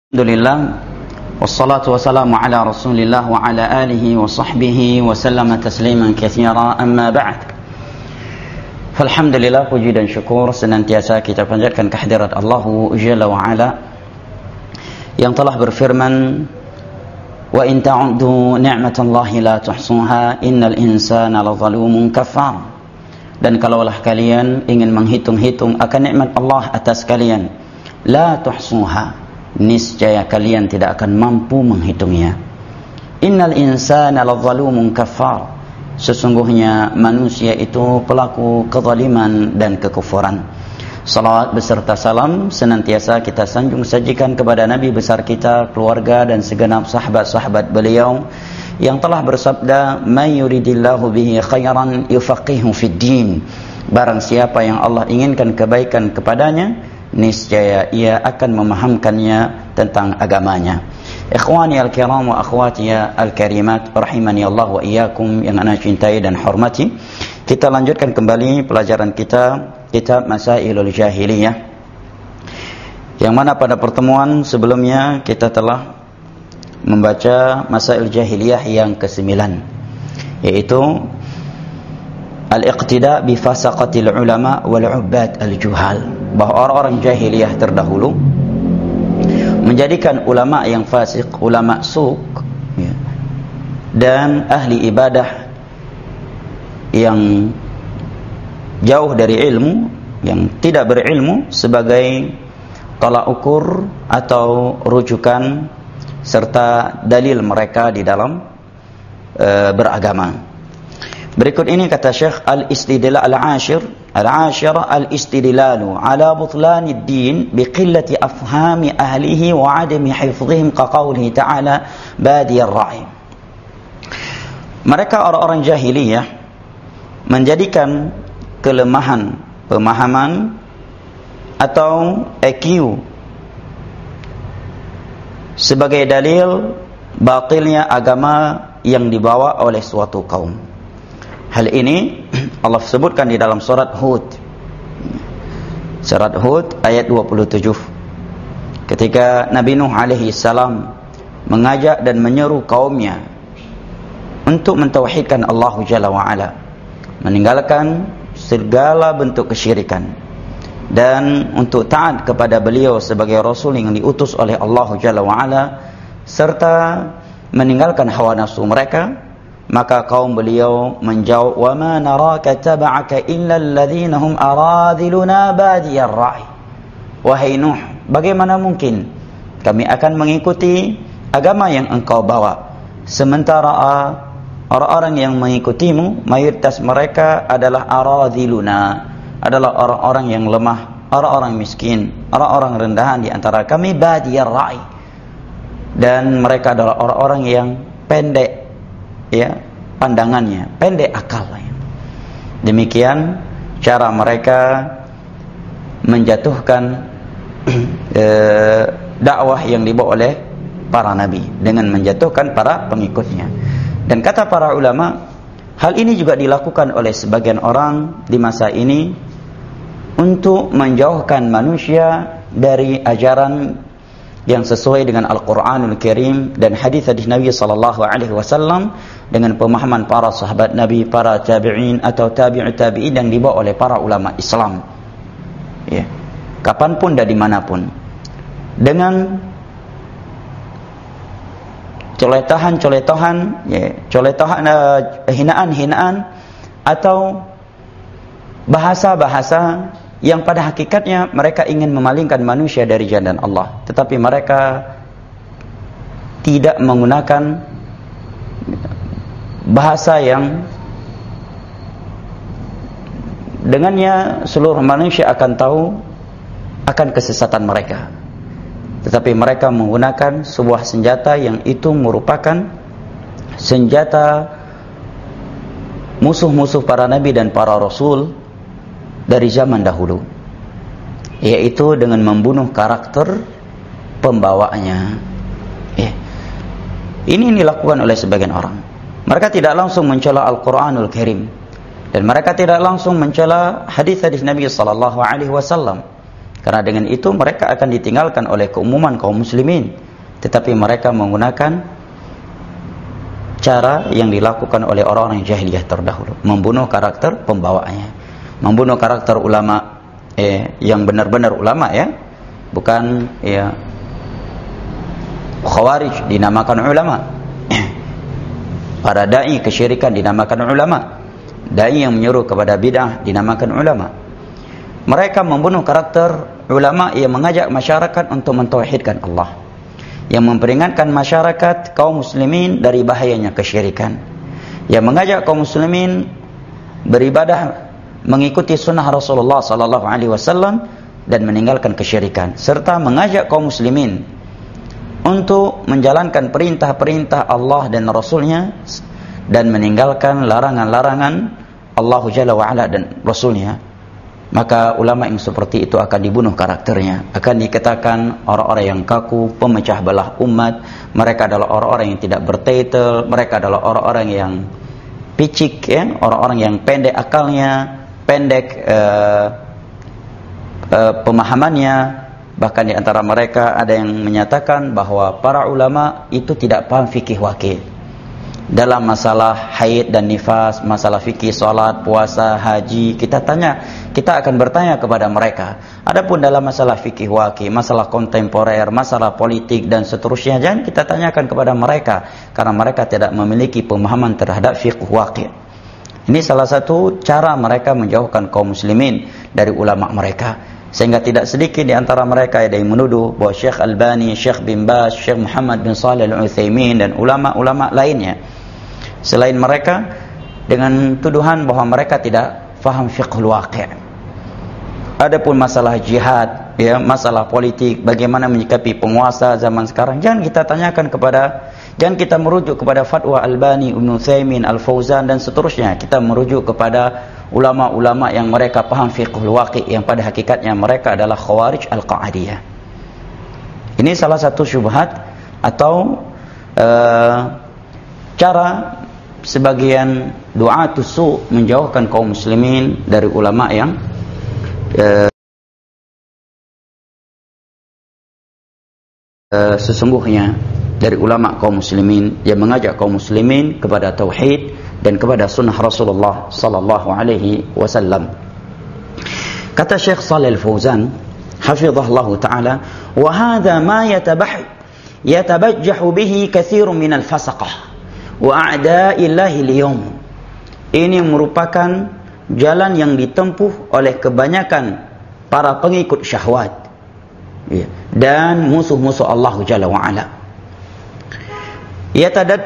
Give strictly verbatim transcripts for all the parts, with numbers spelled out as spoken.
Alhamdulillah, wassalatu wassalamu ala rasulillah wa ala alihi wa sahbihi wa sallama tasliman katsira, amma ba'd. Alhamdulillah, puji dan syukur senantiasa kita panjatkan kehadirat Allah Jalla wa Ala yang telah berfirman, wa in ta'uddu ni'matallahi la tuhsuha innal insana lazalumun kafar. Dan kalaulah kalian ingin menghitung-hitung akan nikmat Allah atas kalian, la tuhsuha, niscaya kalian tidak akan mampu menghitungnya. Innal insana lazalumun kafar, sesungguhnya manusia itu pelaku kezaliman dan kekufuran. Salawat beserta salam senantiasa kita sanjung sajikan kepada Nabi besar kita, keluarga dan segenap sahabat-sahabat beliau yang telah bersabda, may yuridillahu bihi khairan yufaqihu fid din. Barang siapa yang Allah inginkan kebaikan kepadanya, niscaya ia akan memahamkannya tentang agamanya. Ikhwani al-kiram wa akhwati al-karimat, rahimani Allah wa iyyakum yang ana cintai dan hormati. Kita lanjutkan kembali pelajaran kita kitab Masailul Jahiliyah, yang mana pada pertemuan sebelumnya kita telah membaca Masail Jahiliyah yang kesembilan, yaitu al-iqtida bi fasaqatil ulama wal ubbad al-juhal, bahwa orang-orang jahiliyah terdahulu menjadikan ulama yang fasik, ulama suk, ya, dan ahli ibadah yang jauh dari ilmu, yang tidak berilmu, sebagai tolak ukur atau rujukan serta dalil mereka di dalam e, beragama. Berikut ini kata Syekh, al-istidlal al-ashir al-ashira al-istidlalu ala butlanid din biqillati afhami ahlihi wa adami hifdhihim kaqaulihi ta'ala badiyar ra'i. Mereka orang-orang jahiliyah menjadikan kelemahan pemahaman atau E Q sebagai dalil batilnya agama yang dibawa oleh suatu kaum. Hal ini Allah sebutkan di dalam surat Hud. Surat Hud ayat dua puluh tujuh. Ketika Nabi Nuh alaihi salam mengajak dan menyeru kaumnya untuk mentauhidkan Allah Jalla wa Ala, meninggalkan segala bentuk kesyirikan, dan untuk taat kepada beliau sebagai rasul yang diutus oleh Allah Jalla wa Ala, serta meninggalkan hawa nafsu mereka, maka kaum beliau menjawab, wa ma naraka taba'aka illa alladhina hum aradhiluna badiyar ra'i. Wahai Nuh, bagaimana mungkin kami akan mengikuti agama yang engkau bawa, sementara orang-orang yang mengikutimu mayoritas mereka adalah aradhiluna, adalah orang-orang yang lemah, orang-orang miskin, orang-orang rendahan di antara kami, badiyar ra'i, dan mereka adalah orang-orang yang pendek, ya, pandangannya, pendek akalnya. Demikian cara mereka menjatuhkan e, dakwah yang dibawa oleh para nabi dengan menjatuhkan para pengikutnya. Dan kata para ulama, hal ini juga dilakukan oleh sebagian orang di masa ini untuk menjauhkan manusia dari ajaran yang sesuai dengan Al-Quranul Karim dan hadis-hadis Nabi sallallahu alaihi wasallam, dengan pemahaman para sahabat Nabi, para tabi'in atau tabi'ut tabi'in yang dibawa oleh para ulama Islam, ya, kapanpun dan dimanapun, dengan coletahan-coletahan, ya, coletahan, uh, hinaan-hinaan atau bahasa-bahasa yang pada hakikatnya mereka ingin memalingkan manusia dari jalan Allah, tetapi mereka tidak menggunakan bahasa yang dengannya seluruh manusia akan tahu akan kesesatan mereka, tetapi mereka menggunakan sebuah senjata yang itu merupakan senjata musuh-musuh para nabi dan para rasul dari zaman dahulu, yaitu dengan membunuh karakter pembawanya. Ya. Ini dilakukan oleh sebagian orang. Mereka tidak langsung mencela Al-Quranul Karim, dan mereka tidak langsung mencela hadis-hadis Nabi sallallahu alaihi wasallam, Karena dengan itu mereka akan ditinggalkan oleh keumuman kaum muslimin. Tetapi mereka menggunakan cara yang dilakukan oleh orang-orang jahiliyah terdahulu, membunuh karakter pembawaannya, membunuh karakter ulama eh, yang benar-benar ulama ya, bukan ya khawarij dinamakan ulama. Para dai kesyirikan dinamakan ulama. Dai yang menyuruh kepada bid'ah dinamakan ulama. Mereka membunuh karakter ulama yang mengajak masyarakat untuk mentauhidkan Allah, yang memperingatkan masyarakat kaum muslimin dari bahayanya kesyirikan, yang mengajak kaum muslimin beribadah mengikuti sunnah Rasulullah sallallahu alaihi wasallam dan meninggalkan kesyirikan, serta mengajak kaum muslimin untuk menjalankan perintah-perintah Allah dan Rasulnya dan meninggalkan larangan-larangan Allah Jalla wa'ala dan Rasulnya. Maka ulama yang seperti itu akan dibunuh karakternya, akan dikatakan orang-orang yang kaku, pemecah belah umat. Mereka adalah orang-orang yang tidak bertitel, mereka adalah orang-orang yang picik ya, orang-orang yang pendek akalnya, pendek uh, uh, pemahamannya. Bahkan di antara mereka ada yang menyatakan bahwa para ulama itu tidak paham fikih waqi. Dalam masalah haid dan nifas, masalah fikih salat, puasa, haji, kita tanya, kita akan bertanya kepada mereka. Adapun dalam masalah fikih waqi, masalah kontemporer, masalah politik dan seterusnya, jangan kita tanyakan kepada mereka, karena mereka tidak memiliki pemahaman terhadap fikih waqi. Ini salah satu cara mereka menjauhkan kaum muslimin dari ulama mereka. Sehingga tidak sedikit di antara mereka ada yang menuduh bahwa Syekh Albani, Syekh bin Baz, Syekh Muhammad bin Shalih Al-Utsaimin dan ulama-ulama lainnya selain mereka dengan tuduhan bahwa mereka tidak faham fiqhul waqi'. Adapun masalah jihad, ya, masalah politik, bagaimana menyikapi penguasa zaman sekarang, jangan kita tanyakan kepada, jangan kita merujuk kepada fatwa Albani, Ibnu Utsaimin, Al-Fauzan dan seterusnya. Kita merujuk kepada ulama-ulama yang mereka paham fiqhul waqi', yang pada hakikatnya mereka adalah khawarij al-qa'adiyah. Ini salah satu syubhat atau uh, cara sebagian du'atus su' menjauhkan kaum muslimin dari ulama yang uh, uh, sesungguhnya dari ulama kaum muslimin yang mengajak kaum muslimin kepada tauhid dan kepada sunnah Rasulullah sallallahu alaihi wasallam. Kata Syekh Shalih Al-Fauzan hafizahullah taala, wa hadha ma yatabah yatabajjahu bihi katsirun minal fasaqah wa a'da'illahi al-yawm. Ini merupakan jalan yang ditempuh oleh kebanyakan para pengikut syahwat dan musuh-musuh Allah Jalla wa ala. Yatadad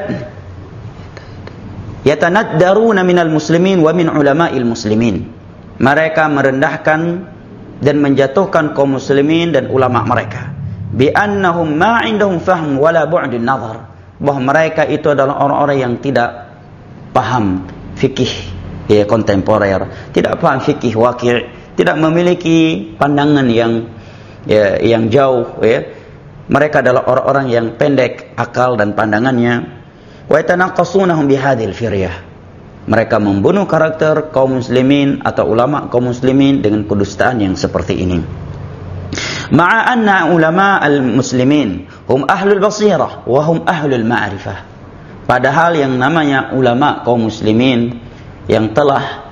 yatanaddaruna minal muslimin wa min ulama'il muslimin. Mereka merendahkan dan menjatuhkan kaum muslimin dan ulama mereka, bi annahum ma 'indahum fahm wala bu'dun nazar, bahwa mereka itu adalah orang-orang yang tidak paham fikih ya, kontemporer, tidak paham fikih waqi', tidak memiliki pandangan yang ya, yang jauh ya. Mereka adalah orang-orang yang pendek akal dan pandangannya. Wa yatanaqasunahum bihadhil firyah. Mereka membunuh karakter kaum muslimin atau ulama kaum muslimin dengan kedustaan yang seperti ini. Ma'a anna ulama al-muslimin hum ahlul basirah wa hum ahlul ma'rifah. Padahal yang namanya ulama kaum muslimin yang telah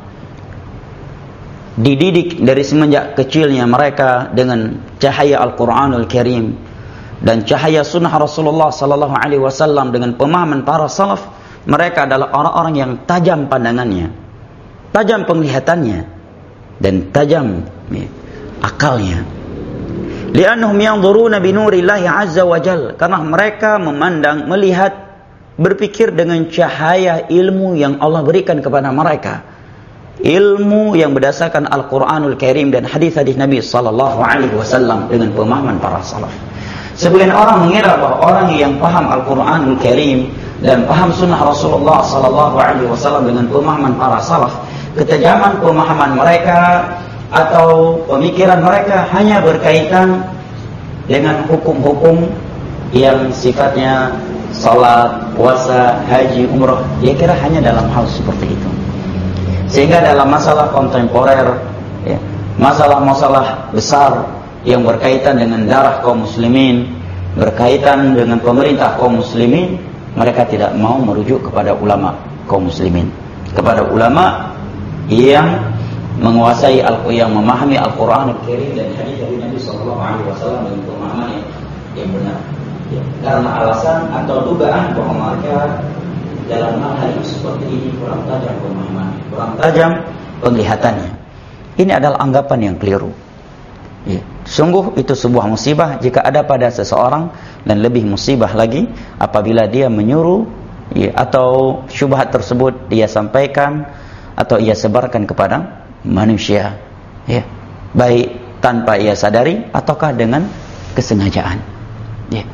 dididik dari semenjak kecilnya mereka dengan cahaya Al-Qur'anul Karim dan cahaya sunnah Rasulullah sallallahu alaihi wasallam dengan pemahaman para salaf, mereka adalah orang-orang yang tajam pandangannya, tajam penglihatannya dan tajam ya, akalnya. Li'annahum yanzuruna bi nurillahi azza wa jalla, karena mereka memandang, melihat, berpikir dengan cahaya ilmu yang Allah berikan kepada mereka. Ilmu yang berdasarkan Al-Qur'anul Karim dan hadis-hadis Nabi sallallahu alaihi wasallam dengan pemahaman para salaf. Sebagian orang mengira bahwa orang yang paham Al-Qur'anul Karim dan paham sunnah Rasulullah sallallahu alaihi wasallam dengan pemahaman para salaf, ketajaman pemahaman mereka atau pemikiran mereka hanya berkaitan dengan hukum-hukum yang sifatnya salat, puasa, haji, umrah. Dia kira hanya dalam hal seperti itu. Sehingga dalam masalah kontemporer, ya, masalah-masalah besar yang berkaitan dengan darah kaum muslimin, berkaitan dengan pemerintah kaum muslimin, mereka tidak mau merujuk kepada ulama kaum muslimin, kepada ulama yang menguasai al yang memahami Al-Qur'an Al-Karim dan hadis dari Nabi sallallahu alaihi wasallam dengan pemahaman yang, yang benar. Ya, karena alasan atau dugaan bahwa mereka dalam hal yang seperti ini kurang tajam pemahaman, kurang tajam penglihatannya. Ini adalah anggapan yang keliru. Ya. Sungguh itu sebuah musibah jika ada pada seseorang, dan lebih musibah lagi apabila dia menyuruh ya, atau syubhat tersebut dia sampaikan atau ia sebarkan kepada manusia, ya, baik tanpa ia sadari ataukah dengan kesengajaan. Ya.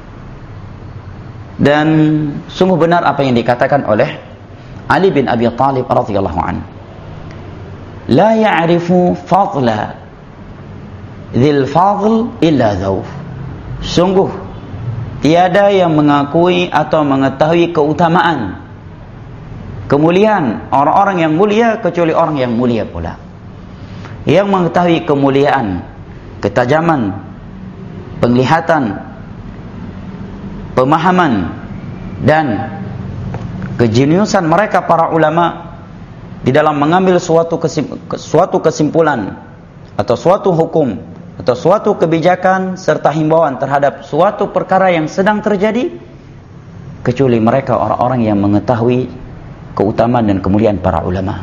Dan sungguh benar apa yang dikatakan oleh Ali bin Abi Thalib radhiyallahu anhu, la ya'rifu fadla dzil fadl illa dzawf. Sungguh tiada yang mengakui atau mengetahui keutamaan, kemuliaan orang-orang yang mulia kecuali orang yang mulia pula. Yang mengetahui kemuliaan, ketajaman, penglihatan, pemahaman dan kejeniusan mereka para ulama di dalam mengambil suatu kesim, suatu kesimpulan atau suatu hukum atau suatu kebijakan serta himbauan terhadap suatu perkara yang sedang terjadi, kecuali mereka orang-orang yang mengetahui keutamaan dan kemuliaan para ulama.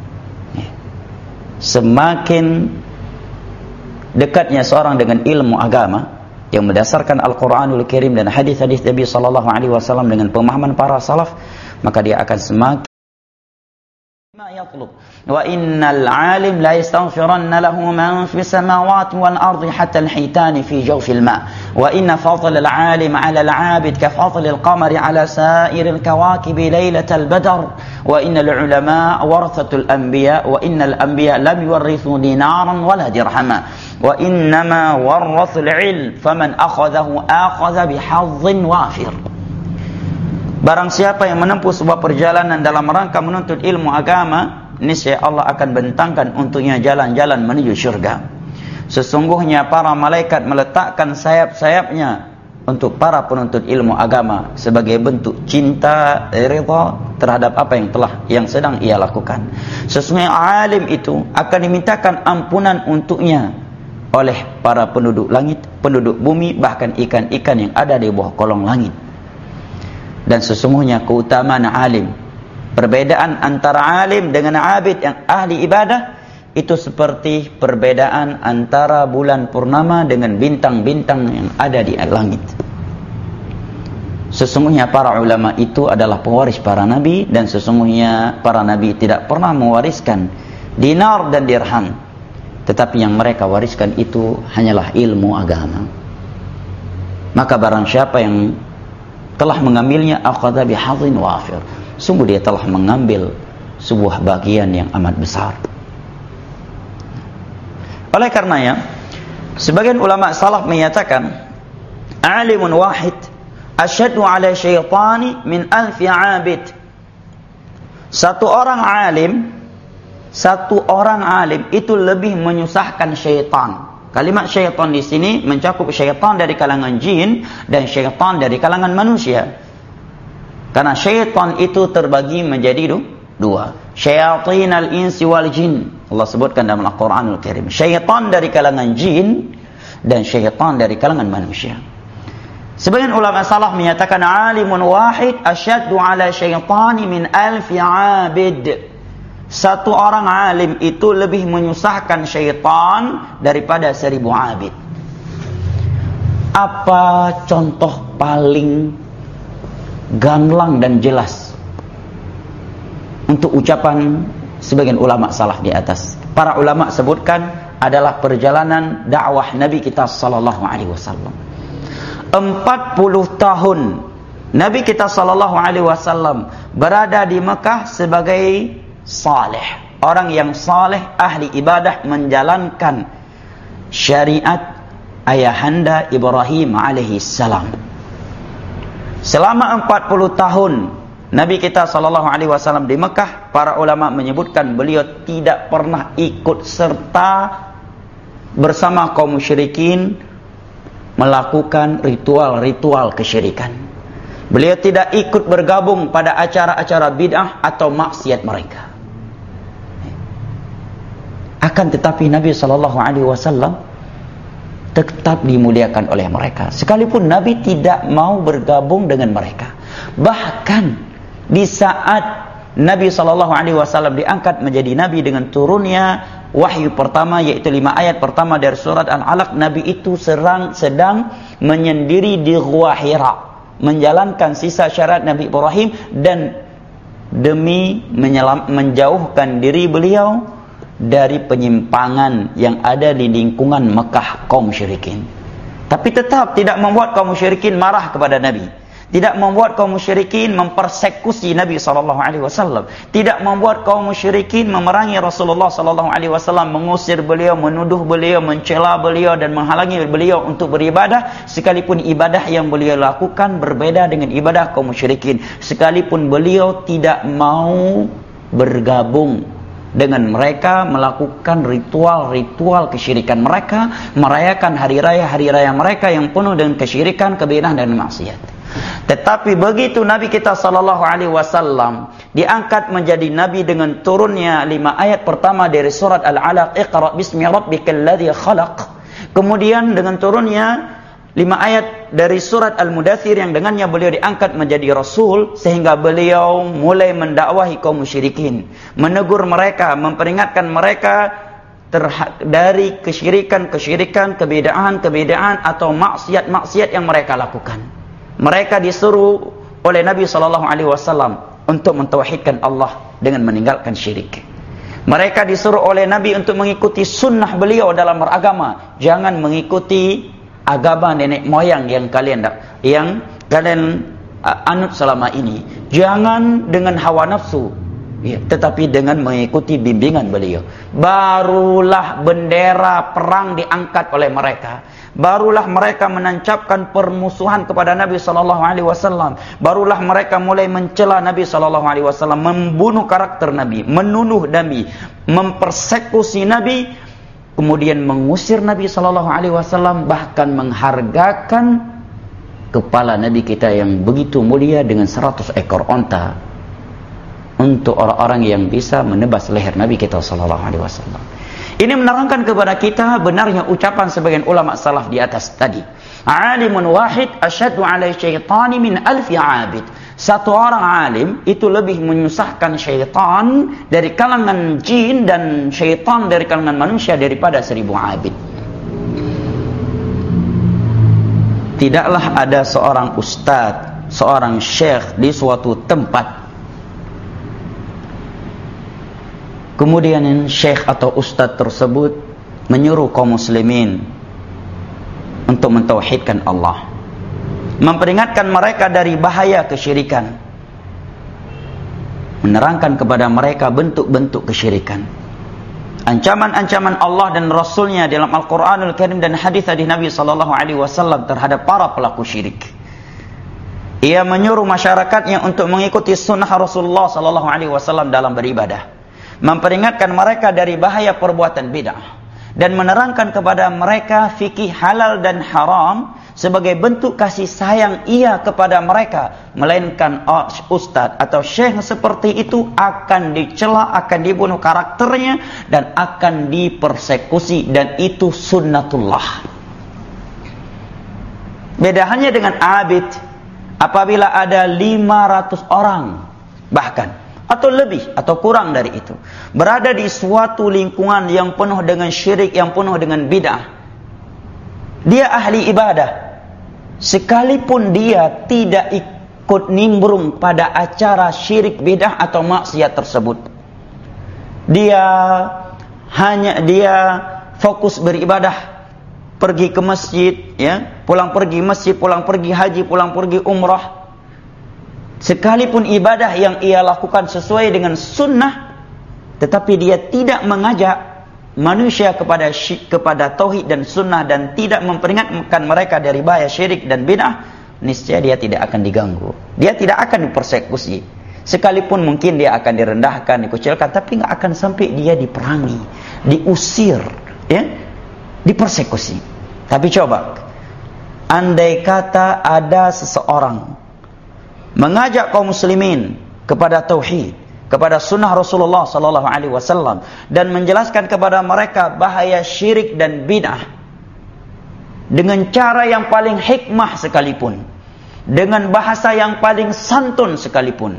Semakin dekatnya seorang dengan ilmu agama yang berdasarkan Al-Quranul Karim dan hadis-hadis Nabi sallallahu alaihi wasallam dengan pemahaman para salaf, maka dia akan semakin ma yatlub. Wa innal alim la yastaghfiranna lahu man fis samawati wal ardi hatta al-hitani fi jawfil ma. Wa inna fadla al-alim 'ala al-'abid ka fadli al-qamari 'ala sa'iril kawakibi lailatal badr. Wa innal ulama warathatul anbiya wa innal anbiya lam yuwarrithu dinaran wala dirhama. Wa innama warrathul ilm faman akhadhahu akhadha bihazzin wafir. Barang siapa yang menempuh sebuah perjalanan dalam rangka menuntut ilmu agama, niscaya Allah akan bentangkan untuknya jalan-jalan menuju syurga. Sesungguhnya para malaikat meletakkan sayap-sayapnya untuk para penuntut ilmu agama sebagai bentuk cinta, ridha terhadap apa yang telah yang sedang ia lakukan. Sesungguhnya alim itu akan dimintakan ampunan untuknya oleh para penduduk langit, penduduk bumi, bahkan ikan-ikan yang ada di bawah kolong langit. Dan sesungguhnya keutamaan alim, perbedaan antara alim dengan abid yang ahli ibadah, itu seperti perbedaan antara bulan purnama dengan bintang-bintang yang ada di langit. Sesungguhnya para ulama itu adalah pewaris para nabi, dan sesungguhnya para nabi tidak pernah mewariskan dinar dan dirham, tetapi yang mereka wariskan itu hanyalah ilmu agama. Maka barang siapa yang telah mengambilnya, akhadha bihadzin wafir, sungguh dia telah mengambil sebuah bagian yang amat besar. Oleh karenanya, sebagian ulama salaf menyatakan, alimun wahid asyaddu ala syaitani min alfi abid. Satu orang alim, satu orang alim itu lebih menyusahkan syaitan. Kalimat syaitan di sini mencakup syaitan dari kalangan jin dan syaitan dari kalangan manusia. Karena syaitan itu terbagi menjadi dua. Syayatinal insi wal jin. Allah sebutkan dalam Al-Quranul Karim. Syaitan dari kalangan jin dan syaitan dari kalangan manusia. Sebagian ulama salaf menyatakan alimun wahid asyaddu ala syaitani min alfi abid. Satu orang alim itu lebih menyusahkan syaitan daripada seribu abid. Apa contoh paling gamblang dan jelas untuk ucapan sebagian ulama salaf di atas? Para ulama sebutkan adalah perjalanan dakwah Nabi kita sallallahu alaihi wasallam. empat puluh tahun Nabi kita sallallahu alaihi wasallam berada di Mekah sebagai saleh, orang yang saleh, ahli ibadah, menjalankan syariat ayahanda Ibrahim alaihi salam. Selama empat puluh tahun Nabi kita sallallahu alaihi wasallam di Mekah, para ulama menyebutkan beliau tidak pernah ikut serta bersama kaum musyrikin melakukan ritual-ritual kesyirikan. Beliau tidak ikut bergabung pada acara-acara bid'ah atau maksiat mereka. Akan tetapi Nabi sallallahu alaihi wasallam tetap dimuliakan oleh mereka, sekalipun Nabi tidak mau bergabung dengan mereka. Bahkan di saat Nabi sallallahu alaihi wasallam diangkat menjadi nabi dengan turunnya wahyu pertama, yaitu lima ayat pertama dari surat Al-Alaq, Nabi itu serang, sedang menyendiri di Gua Hira, menjalankan sisa syariat Nabi Ibrahim, dan demi menyelam, menjauhkan diri beliau dari penyimpangan yang ada di lingkungan Mekah kaum musyrikin. Tapi tetap tidak membuat kaum musyrikin marah kepada Nabi, tidak membuat kaum musyrikin mempersekusi Nabi sallallahu alaihi wasallam, tidak membuat kaum musyrikin memerangi Rasulullah sallallahu alaihi wasallam, mengusir beliau, menuduh beliau, mencela beliau dan menghalangi beliau untuk beribadah, sekalipun ibadah yang beliau lakukan berbeda dengan ibadah kaum musyrikin, sekalipun beliau tidak mau bergabung dengan mereka melakukan ritual-ritual kesyirikan mereka, merayakan hari raya-hari raya mereka yang penuh dengan kesyirikan, kebidahan dan maksiat. Tetapi begitu Nabi kita sallallahu alaihi wasallam diangkat menjadi nabi dengan turunnya lima ayat pertama dari surat Al-Alaq, Iqra bismi rabbikal ladzi khalaq, kemudian dengan turunnya lima ayat dari surat Al-Mudaththir yang dengannya beliau diangkat menjadi rasul, sehingga beliau mulai mendakwahi kaum musyrikin, menegur mereka, memperingatkan mereka dari kesyirikan-kesyirikan, kebidaan-kebidaan atau maksiat-maksiat yang mereka lakukan. Mereka disuruh oleh Nabi sallallahu alaihi wasallam untuk mentauhidkan Allah dengan meninggalkan syirik. Mereka disuruh oleh Nabi untuk mengikuti sunnah beliau dalam beragama, jangan mengikuti agama nenek moyang yang kalian yang kalian anut selama ini. Jangan dengan hawa nafsu, ya, tetapi dengan mengikuti bimbingan beliau. Barulah bendera perang diangkat oleh mereka. Barulah mereka menancapkan permusuhan kepada Nabi sallallahu alaihi wasallam. Barulah mereka mulai mencela Nabi sallallahu alaihi wasallam, membunuh karakter Nabi, menuduh Nabi, mempersekusi Nabi, kemudian mengusir Nabi sallallahu alaihi wasallam, bahkan menghargakan kepala Nabi kita yang begitu mulia dengan seratus ekor onta untuk orang-orang yang bisa menebas leher Nabi kita sallallahu alaihi wasallam. Ini menerangkan kepada kita benarnya ucapan sebagian ulama salaf di atas tadi. Alimun wahid asyaddu alai syaitani min alfi abid. Satu orang alim itu lebih menyusahkan syaitan dari kalangan jin dan syaitan dari kalangan manusia daripada seribu abid. Tidaklah ada seorang ustadz, seorang syekh di suatu tempat, kemudian syekh atau ustadz tersebut menyuruh kaum muslimin untuk mentauhidkan Allah, memperingatkan mereka dari bahaya kesyirikan, menerangkan kepada mereka bentuk-bentuk kesyirikan, ancaman-ancaman Allah dan Rasulnya dalam Al-Quranul Karim dan hadis-hadis Nabi sallallahu alaihi wasallam terhadap para pelaku syirik. Ia menyuruh masyarakatnya untuk mengikuti sunnah Rasulullah sallallahu alaihi wasallam dalam beribadah, memperingatkan mereka dari bahaya perbuatan bid'ah, dan menerangkan kepada mereka fikih halal dan haram sebagai bentuk kasih sayang ia kepada mereka. Melainkan ustadz atau syekh seperti itu akan dicela, akan dibunuh karakternya, dan akan dipersekusi, dan itu sunnatullah. Beda hanya dengan abid. Apabila ada lima ratus orang bahkan, atau lebih atau kurang dari itu, berada di suatu lingkungan yang penuh dengan syirik, yang penuh dengan bid'ah, dia ahli ibadah, sekalipun dia tidak ikut nimbrung pada acara syirik, bid'ah atau maksiat tersebut, dia hanya dia fokus beribadah, pergi ke masjid, ya, pulang pergi masjid, pulang pergi haji, pulang pergi umrah. Sekalipun ibadah yang ia lakukan sesuai dengan sunnah, tetapi dia tidak mengajak manusia kepada kepada tauhid dan sunnah, dan tidak memperingatkan mereka dari bahaya syirik dan bid'ah, niscaya dia tidak akan diganggu, dia tidak akan dipersekusi. Sekalipun mungkin dia akan direndahkan, dikucilkan, tapi nggak akan sampai dia diperangi, diusir, ya. dipersekusi. Tapi coba, andai kata ada seseorang mengajak kaum muslimin kepada tauhid, kepada sunnah Rasulullah sallallahu alaihi wasallam, dan menjelaskan kepada mereka bahaya syirik dan bid'ah dengan cara yang paling hikmah sekalipun, dengan bahasa yang paling santun sekalipun,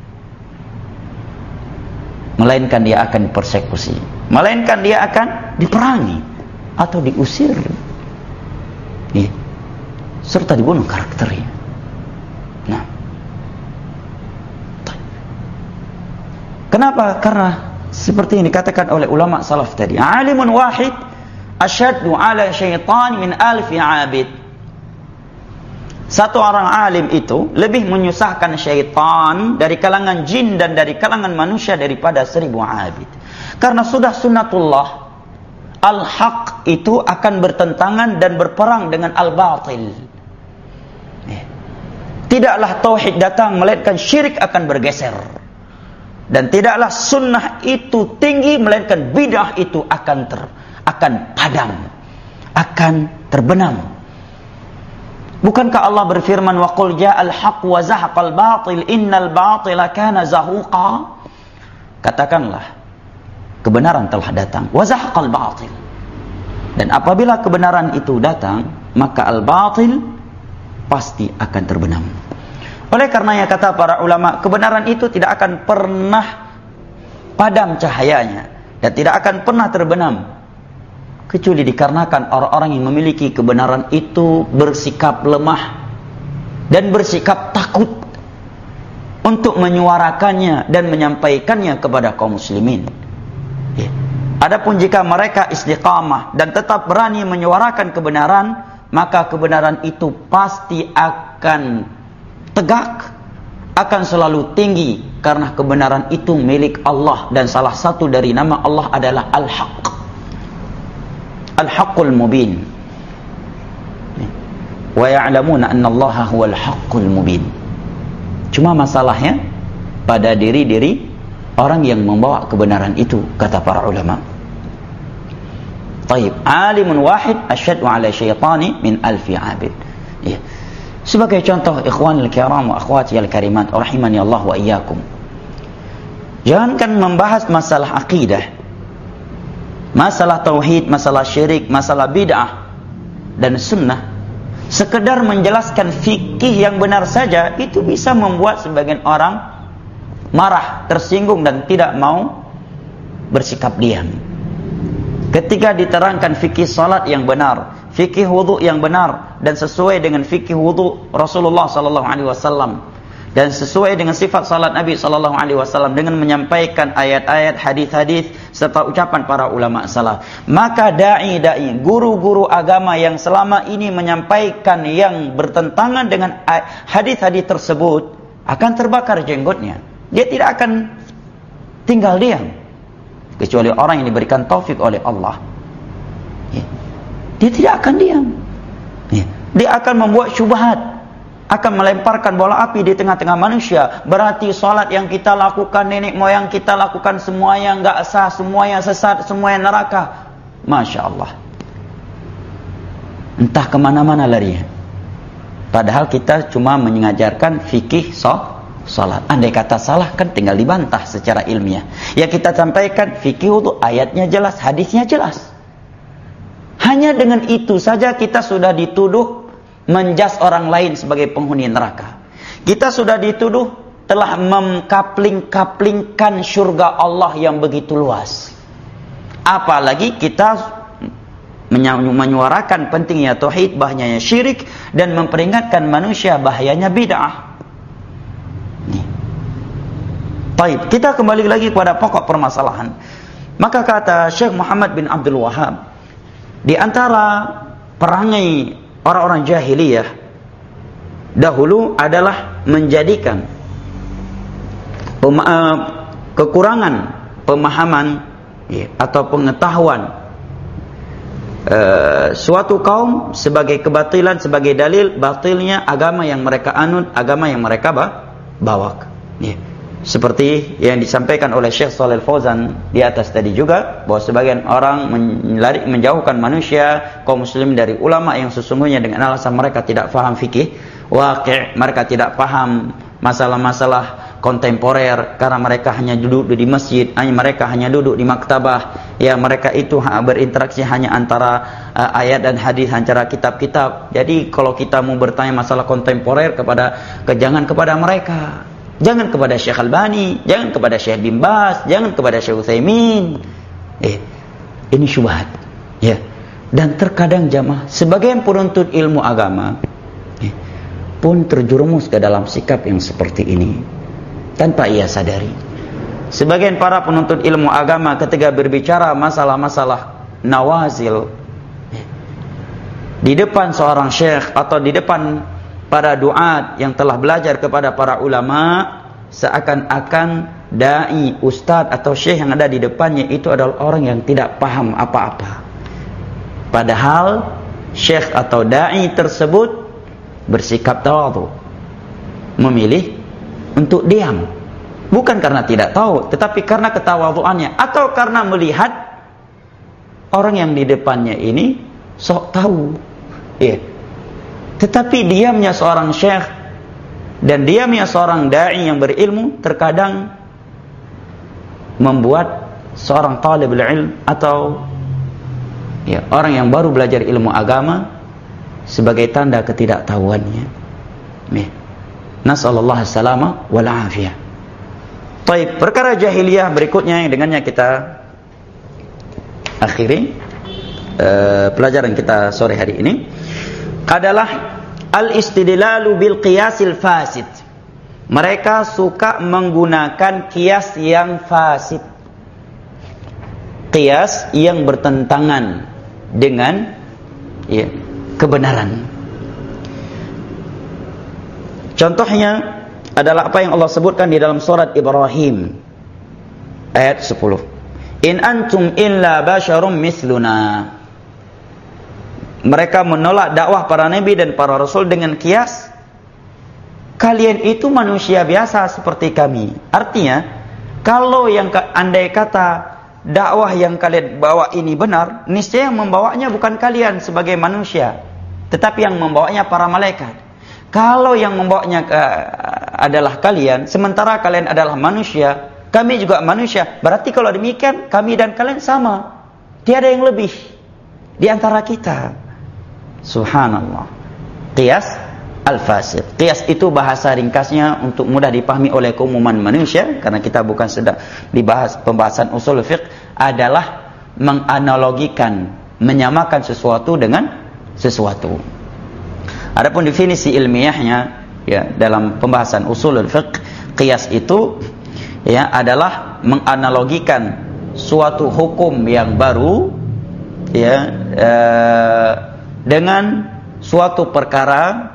melainkan dia akan dipersekusi, melainkan dia akan diperangi atau diusir, ya, serta dibunuh karakternya. Nah, kenapa? Karena seperti ini dikatakan oleh ulama salaf tadi, alimun wahid asyaddu ala syaitan min alfi abid. Satu orang alim itu lebih menyusahkan syaitan dari kalangan jin dan dari kalangan manusia daripada seribu abid. Karena sudah sunnatullah, al-haq itu akan bertentangan dan berperang dengan al-batil. Tidaklah tauhid datang, melainkan syirik akan bergeser. Dan tidaklah sunnah itu tinggi, melainkan bid'ah itu akan ter, akan padam, akan terbenam. Bukankah Allah berfirman, wa qul ja'al haqq wa zahaqal batil innal batila kana zahuqa? Katakanlah, kebenaran telah datang, wa zahaqal batil. Dan apabila kebenaran itu datang, maka al-batil pasti akan terbenam. Oleh karenanya kata para ulama, kebenaran itu tidak akan pernah padam cahayanya dan tidak akan pernah terbenam, kecuali dikarenakan orang-orang yang memiliki kebenaran itu bersikap lemah dan bersikap takut untuk menyuarakannya dan menyampaikannya kepada kaum muslimin. Ya. Adapun jika mereka istiqamah dan tetap berani menyuarakan kebenaran, maka kebenaran itu pasti akan tegak, akan selalu tinggi, karena kebenaran itu milik Allah dan salah satu dari nama Allah adalah Al-Haq, Al-Haqqul Mubin. Wa ya'lamuna anna Allaha huwal Haqqul Mubin. Cuma masalahnya pada diri-diri orang yang membawa kebenaran itu, kata para ulama. Taib, alimun wahid asyaddu ala syaitani min alfi abid. Ya. Sebagai contoh, ikhwanul kiram wa akhwati al-karimat rahimani Allah wa iyyakum, jangankan membahas masalah akidah, masalah tauhid, masalah syirik, masalah bid'ah dan sunnah, sekedar menjelaskan fikih yang benar saja itu bisa membuat sebagian orang marah, tersinggung dan tidak mau bersikap diam. Ketika diterangkan fikih salat yang benar, fikih wudu yang benar dan sesuai dengan fikih wudu Rasulullah sallallahu alaihi wasallam dan sesuai dengan sifat salat Nabi sallallahu alaihi wasallam, dengan menyampaikan ayat-ayat, hadis-hadis serta ucapan para ulama salaf, maka dai-dai, guru-guru agama yang selama ini menyampaikan yang bertentangan dengan hadis-hadis tersebut akan terbakar jenggotnya. Dia tidak akan tinggal diam, kecuali orang yang diberikan taufik oleh Allah. Ya. Dia tidak akan diam. Ya. Dia akan membuat syubhat, akan melemparkan bola api di tengah-tengah manusia. Berarti salat yang kita lakukan, nenek moyang kita lakukan, semuanya enggak sah, semuanya sesat, semuanya neraka. Masya Allah. Entah kemana-mana larinya. Padahal kita cuma mengajarkan fikih salat. Andai kata salah kan tinggal dibantah secara ilmiah. Ya kita sampaikan fikih wudu, ayatnya jelas, hadisnya jelas. Hanya dengan itu saja kita sudah dituduh menjas orang lain sebagai penghuni neraka. Kita sudah dituduh telah mengkapling-kaplingkan syurga Allah yang begitu luas. Apalagi kita menyuarakan pentingnya tauhid, bahayanya syirik, dan memperingatkan manusia bahayanya bid'ah. Baik, kita kembali lagi kepada pokok permasalahan. Maka kata Syekh Muhammad bin Abdul Wahhab, di antara perangai orang-orang jahiliyah dahulu adalah menjadikan pema uh, kekurangan pemahaman ya, atau pengetahuan uh, suatu kaum sebagai kebatilan, sebagai dalil batilnya agama yang mereka anut, agama yang mereka bawa. Ya. Seperti yang disampaikan oleh Syekh Shalih Al-Fauzan di atas tadi juga, bahwa sebagian orang menlari, menjauhkan manusia kaum muslim dari ulama yang sesungguhnya dengan alasan mereka tidak paham fikih waqi', mereka tidak paham masalah-masalah kontemporer karena mereka hanya duduk di masjid, hanya mereka hanya duduk di maktabah, ya mereka itu berinteraksi hanya antara uh, ayat dan hadis, antara kitab-kitab. Jadi kalau kita mau bertanya masalah kontemporer kepada ke, jangan kepada mereka, jangan kepada Syekh Albani, jangan kepada Syekh Bin Baz, jangan kepada Syekh Utsaimin. Eh, ini syubhat, ya. Dan terkadang jamaah sebagian penuntut ilmu agama eh, pun terjerumus ke dalam sikap yang seperti ini tanpa ia sadari. Sebagian para penuntut ilmu agama ketika berbicara masalah-masalah nawazil di depan seorang syekh atau di depan para duat yang telah belajar kepada para ulama, seakan-akan dai, ustadz atau syekh yang ada di depannya itu adalah orang yang tidak paham apa-apa. Padahal syekh atau dai tersebut bersikap tawadhu, memilih untuk diam, bukan karena tidak tahu, tetapi karena ketawadhuannya, atau karena melihat orang yang di depannya ini sok tahu, ya. Tetapi diamnya seorang syekh dan diamnya seorang dai yang berilmu terkadang membuat seorang talibul ilm atau ya, orang yang baru belajar ilmu agama sebagai tanda ketidaktahuannya. Nih. Nasallallahu salama wal afiyah. Baik, perkara jahiliyah berikutnya yang dengannya kita akhiri uh, pelajaran kita sore hari ini adalah al-istidlalu bil qiyasil fasid. Mereka suka menggunakan kias yang fasid, kias yang bertentangan dengan ya, kebenaran. Contohnya adalah apa yang Allah sebutkan di dalam surat Ibrahim ayat sepuluh. In antum illa basyarum misluna. Mereka menolak dakwah para nabi dan para rasul dengan kias, kalian itu manusia biasa seperti kami. Artinya, kalau yang andai kata dakwah yang kalian bawa ini benar, niscaya yang membawanya bukan kalian sebagai manusia, tetapi yang membawanya para malaikat. Kalau yang membawanya uh, adalah kalian, sementara kalian adalah manusia, kami juga manusia, berarti kalau demikian kami dan kalian sama, tiada yang lebih di antara kita. Subhanallah. Qiyas al-fasid. Qiyas itu bahasa ringkasnya untuk mudah dipahami oleh keumuman manusia, karena kita bukan sedang dibahas pembahasan usul fiqh, adalah menganalogikan, menyamakan sesuatu dengan sesuatu. Adapun definisi ilmiahnya ya dalam pembahasan usulul fiqh, qiyas itu ya adalah menganalogikan suatu hukum yang baru ya eh, dengan suatu perkara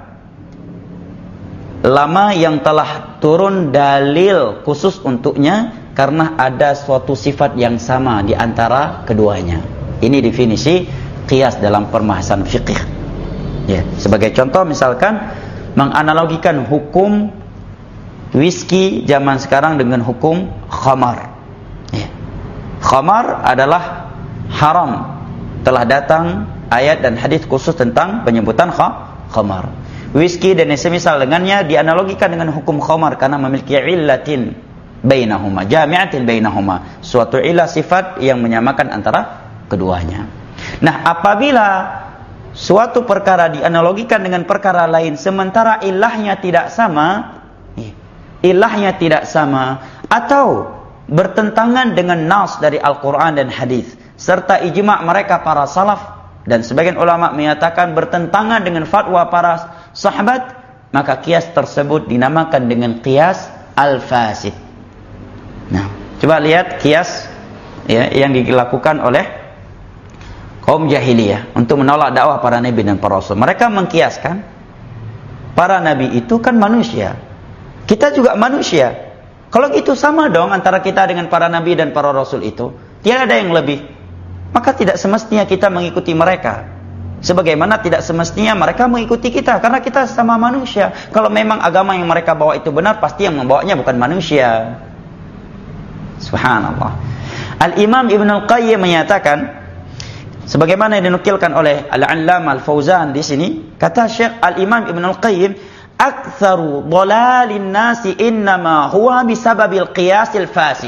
lama yang telah turun dalil khusus untuknya karena ada suatu sifat yang sama di antara keduanya. Ini definisi qiyas dalam pembahasan fikih. Ya, sebagai contoh misalkan menganalogikan hukum whisky zaman sekarang dengan hukum khamar. Ya. Khamar adalah haram. Telah datang ayat dan hadis khusus tentang penyebutan khamar. Whisky dan semisal dengannya dianalogikan dengan hukum khamar karena memiliki illatin bainahuma, jami'atin bainahuma, suatu illah sifat yang menyamakan antara keduanya. Nah, apabila suatu perkara dianalogikan dengan perkara lain sementara ilahnya tidak sama, ilahnya tidak sama atau bertentangan dengan nas dari Al-Quran dan hadis serta ijma' mereka para salaf, dan sebagian ulama menyatakan bertentangan dengan fatwa para sahabat, maka qiyas tersebut dinamakan dengan qiyas al-fasid. Nah, coba lihat qiyas ya, yang dilakukan oleh kaum jahiliyah untuk menolak dakwah para nabi dan para rasul. Mereka mengkiaskan para nabi itu kan manusia, kita juga manusia. Kalau gitu sama dong antara kita dengan para nabi dan para rasul itu, tidak ada yang lebih. Maka tidak semestinya kita mengikuti mereka. Sebagaimana tidak semestinya mereka mengikuti kita, karena kita sama manusia. Kalau memang agama yang mereka bawa itu benar, pasti yang membawanya bukan manusia. Subhanallah. Al-Imam Ibn Al-Qayyim menyatakan, sebagaimana yang dinukilkan oleh Al-Allamah Al-Fauzan di sini, kata Syekh Al-Imam Ibn Al-Qayyim, "Aktsaru dhalalin nasi innama huwa bisababil qiyasil fasid."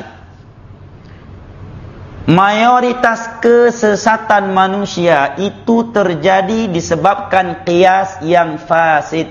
Mayoritas kesesatan manusia itu terjadi disebabkan qiyas yang fasid.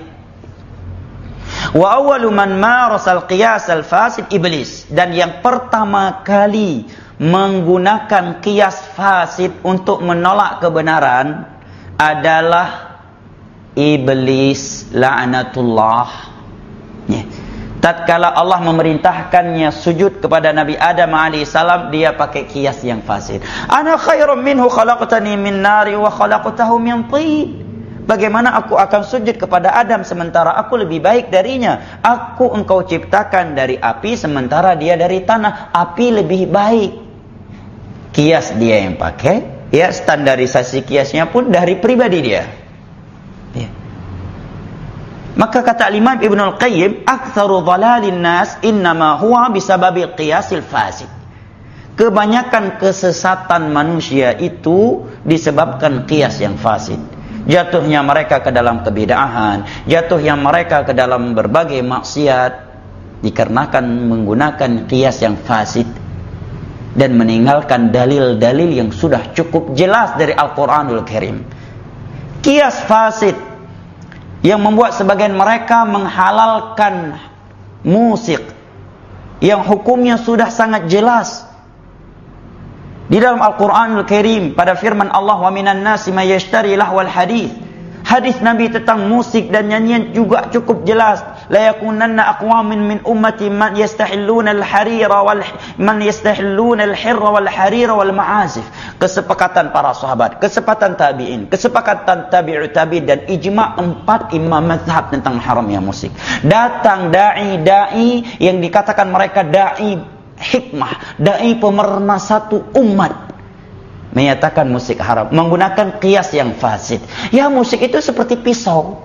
Wa awwalu man marasal qiyas al fasid iblis, dan yang pertama kali menggunakan qiyas fasid untuk menolak kebenaran adalah iblis la'natullah. Ya. Tatkala Allah memerintahkannya sujud kepada Nabi Adam alaihissalam, dia pakai kias yang fasid. Ana khairum minhu khalaqtani min nari wa khalaqtahu min tin. Bagaimana aku akan sujud kepada Adam sementara aku lebih baik darinya? Aku engkau ciptakan dari api sementara dia dari tanah. Api lebih baik. Kias dia yang pakai, ya, standarisasi kiasnya pun dari pribadi dia. Ya. Maka kata Imam Ibn Al-Qayyim, aktsaru dhalalin nas innama huwa bisababil qiyasil fasid. Kebanyakan kesesatan manusia itu disebabkan qiyas yang fasid. Jatuhnya mereka ke dalam kebid'ahan, jatuhnya mereka ke dalam berbagai maksiat dikarenakan menggunakan qiyas yang fasid dan meninggalkan dalil-dalil yang sudah cukup jelas dari Al-Qur'anul Karim. Qiyas fasid yang membuat sebagian mereka menghalalkan musik yang hukumnya sudah sangat jelas. Di dalam Al-Quranul Karim pada firman Allah, wa minan nasi may yashtari lahwal hadith. Hadis Nabi tentang musik dan nyanyian juga cukup jelas. La yakunanna aqwamin min ummati man yastahilluna al-harira wal man yastahilluna al-hirra wal harira wal ma'azif. Kesepakatan para sahabat, kesepakatan tabi'in, kesepakatan tabi'ut tabi'in dan ijma' empat imam mazhab tentang haramnya musik. Datang dai-dai yang dikatakan mereka dai hikmah, dai pemerna satu umat, menyatakan musik haram, menggunakan qiyas yang fasid. Ya, musik itu seperti pisau.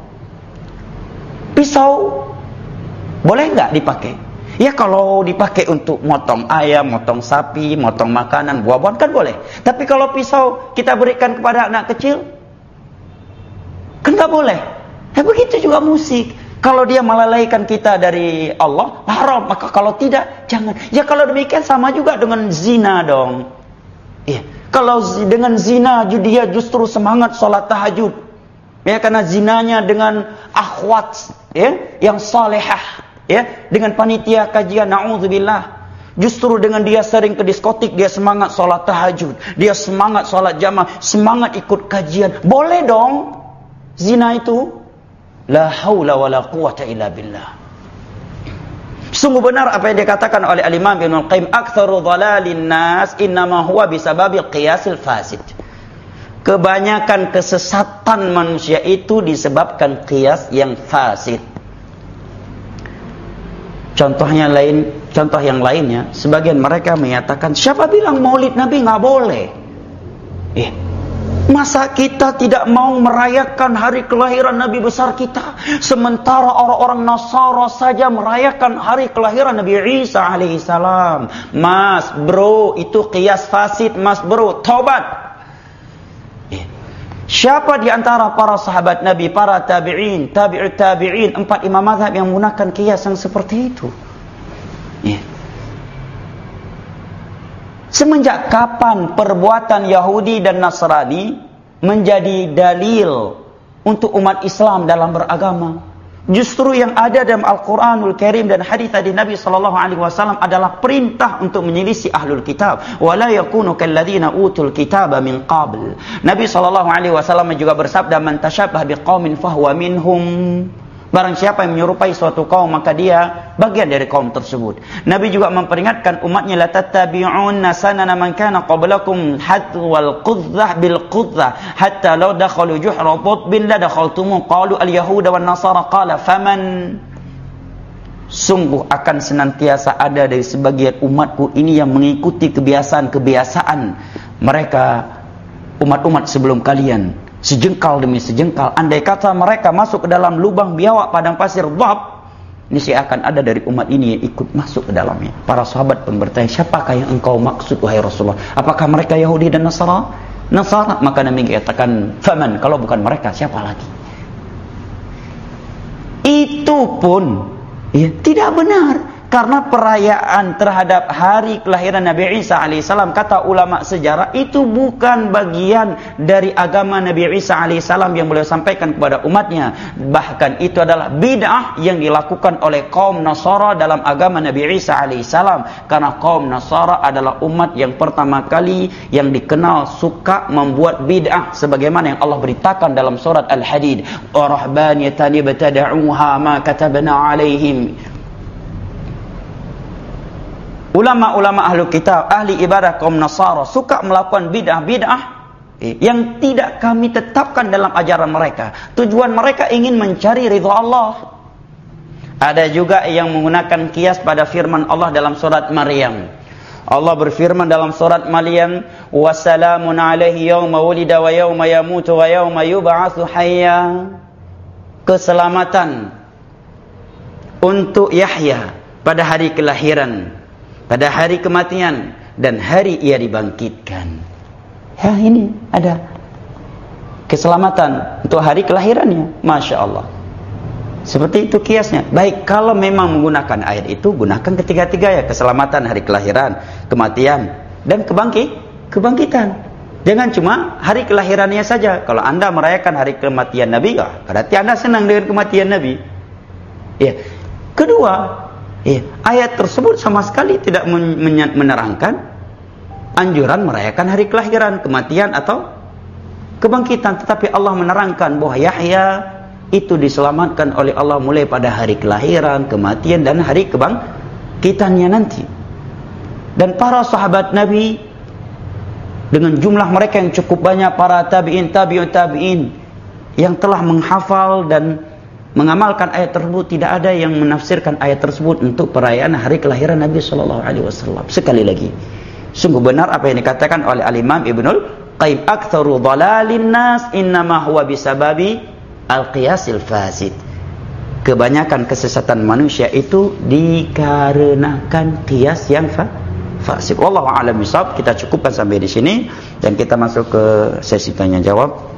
Pisau boleh nggak dipakai? Ya, kalau dipakai untuk motong ayam, motong sapi, motong makanan, buah-buahan kan boleh. Tapi kalau pisau kita berikan kepada anak kecil, kan nggak boleh. Ya, begitu juga musik. Kalau dia melalaikan kita dari Allah, haram. Maka kalau tidak, jangan. Ya, kalau demikian sama juga dengan zina dong. Iya. Kalau dengan zina dia justru semangat sholat tahajud, ya, karena zinanya dengan akhwat, ya, yang salihah, ya, dengan panitia kajian, naudzubillah. Justru dengan dia sering ke diskotik, dia semangat sholat tahajud, dia semangat sholat jamaah, semangat ikut kajian. Boleh dong zina itu. La haula wala quwata illa billah. Sungguh benar apa yang dikatakan oleh Al-Imam Ibn Al-Qayyim, aktsaru dhalalin nas innama huwa bisababil qiyasil fasid. Kebanyakan kesesatan manusia itu disebabkan qiyas yang fasid. Contohnya lain, contoh yang lainnya, sebagian mereka menyatakan, siapa bilang Maulid Nabi enggak boleh? Eh, masa kita tidak mau merayakan hari kelahiran Nabi besar kita, sementara orang-orang Nasara saja merayakan hari kelahiran Nabi Isa alaihissalam? Mas bro, itu qiyas fasid, mas bro, taubat. Eh. Siapa di antara para sahabat Nabi, para tabi'in, tabi'ut tabi'in, empat imam mazhab yang menggunakan qiyas yang seperti itu? Eh. Semenjak kapan perbuatan Yahudi dan Nasrani menjadi dalil untuk umat Islam dalam beragama? Justru yang ada dalam Al-Quranul Karim dan hadis dari Nabi sallallahu alaihi wasallam adalah perintah untuk menyelisih ahlul kitab. Wala yakunu kalladzina utul kitaba min qabl. Nabi sallallahu alaihi wasallam juga bersabda, man tashabbaha biqaumin fahuwa minhum. Barang siapa yang menyerupai suatu kaum, maka dia bagian dari kaum tersebut. Nabi juga memperingatkan umatnya, la tattabi'unna sanana man kana qablakum hadwal qudzah bil qudzah hatta law dakhalu juhra dhubin la dakhaltumu qalu al yahuda wan nasara qala faman. Sungguh akan senantiasa ada dari sebagian umatku ini yang mengikuti kebiasaan-kebiasaan mereka umat-umat sebelum kalian. sejengkal demi sejengkal. Andai kata mereka masuk ke dalam lubang biawak padang pasir Dhab, niscaya akan ada dari umat ini yang ikut masuk ke dalamnya. Para sahabat pun bertanya, siapakah yang engkau maksud wahai Rasulullah? Apakah mereka Yahudi dan Nasara? Nasara? Maka Nabi katakan, faman, kalau bukan mereka siapa lagi? Itu pun ya, tidak benar. Karena perayaan terhadap hari kelahiran Nabi Isa alaihissalam, kata ulama sejarah, itu bukan bagian dari agama Nabi Isa alaihissalam yang beliau sampaikan kepada umatnya. Bahkan itu adalah bid'ah yang dilakukan oleh kaum Nasara dalam agama Nabi Isa alaihissalam. Karena kaum Nasara adalah umat yang pertama kali yang dikenal suka membuat bid'ah, sebagaimana yang Allah beritakan dalam surat Al-Hadid, "Rahbaniyatan ibtada'uha ma katabna 'alaihim." Ulama-ulama ahlu kitab, ahli ibadah kaum Nasara suka melakukan bid'ah-bid'ah yang tidak kami tetapkan dalam ajaran mereka. Tujuan mereka ingin mencari ridha Allah. Ada juga yang menggunakan kias pada firman Allah dalam surat Maryam. Allah berfirman dalam surat Maryam, "Wassalamun alaihi yauma wulida wa yauma yamutu wa yauma yub'atsu hayya." Keselamatan untuk Yahya pada hari kelahiran, pada hari kematian, dan hari ia dibangkitkan. Ya, ini ada keselamatan untuk hari kelahirannya. Masya Allah. Seperti itu kiasnya. Baik, kalau memang menggunakan ayat itu, gunakan ketiga-tiga ya. Keselamatan hari kelahiran, kematian, dan kebangkit, kebangkitan. Jangan cuma hari kelahirannya saja. Kalau anda merayakan hari kematian Nabi, ya, berarti anda senang dengan kematian Nabi. Ya. Kedua, ya, ayat tersebut sama sekali tidak menerangkan anjuran merayakan hari kelahiran, kematian, atau kebangkitan. Tetapi Allah menerangkan bahwa Yahya itu diselamatkan oleh Allah mulai pada hari kelahiran, kematian, dan hari kebangkitannya nanti. Dan para sahabat Nabi dengan jumlah mereka yang cukup banyak, para tabi'in, tabi'un tabi'in yang telah menghafal dan mengamalkan ayat tersebut, tidak ada yang menafsirkan ayat tersebut untuk perayaan hari kelahiran Nabi Shallallahu Alaihi Wasallam. Sekali lagi, sungguh benar apa yang dikatakan oleh Al-Imam Ibnul Qayyim, "Aktsaru dhalalin nas innama huwa bisababi al-qiyasil fasid." Kebanyakan kesesatan manusia itu dikarenakan qiyas yang fa fasid. Wallahu a'lam bishawab. Kita cukupkan sampai di sini dan kita masuk ke sesi tanya jawab.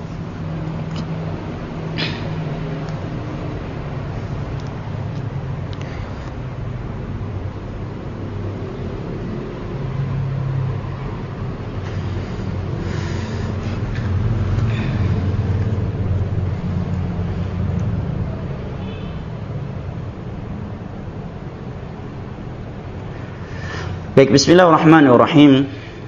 Baik, bismillahirrahmanirrahim.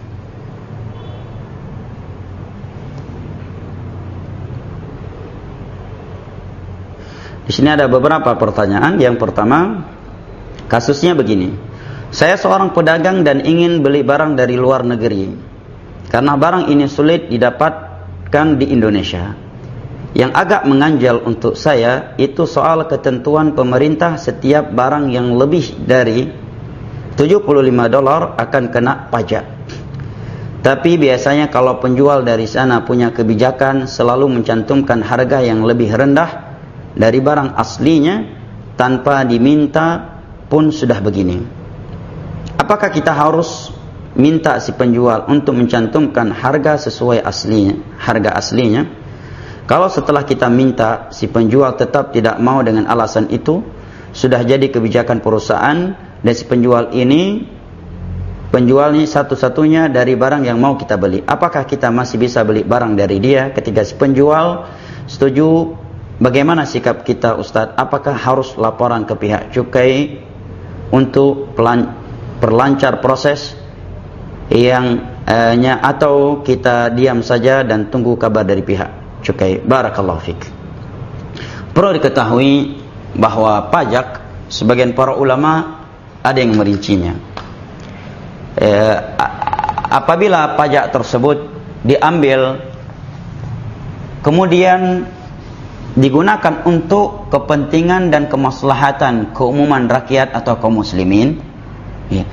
Di sini ada beberapa pertanyaan. Yang pertama, kasusnya begini. Saya seorang pedagang dan ingin beli barang dari luar negeri. Karena barang ini sulit didapatkan di Indonesia. Yang agak mengganjal untuk saya itu soal ketentuan pemerintah, setiap barang yang lebih dari tujuh puluh lima dolar akan kena pajak. Tapi biasanya kalau penjual dari sana punya kebijakan selalu mencantumkan harga yang lebih rendah dari barang aslinya tanpa diminta pun sudah begini. Apakah kita harus minta si penjual untuk mencantumkan harga sesuai aslinya, harga aslinya? Kalau setelah kita minta si penjual tetap tidak mau dengan alasan itu, sudah jadi kebijakan perusahaan dan si penjual ini penjualnya satu-satunya dari barang yang mau kita beli. Apakah kita masih bisa beli barang dari dia ketika si penjual setuju? Bagaimana sikap kita, Ustadz? Apakah harus laporan ke pihak cukai untuk pelan, perlancar proses yang eh, nya, atau kita diam saja dan tunggu kabar dari pihak cukai? Barakallahu fik. Perlu diketahui bahwa pajak, sebagian para ulama ada yang merincinya. Eh, apabila pajak tersebut diambil kemudian digunakan untuk kepentingan dan kemaslahatan keumuman rakyat atau kaum muslimin, ya,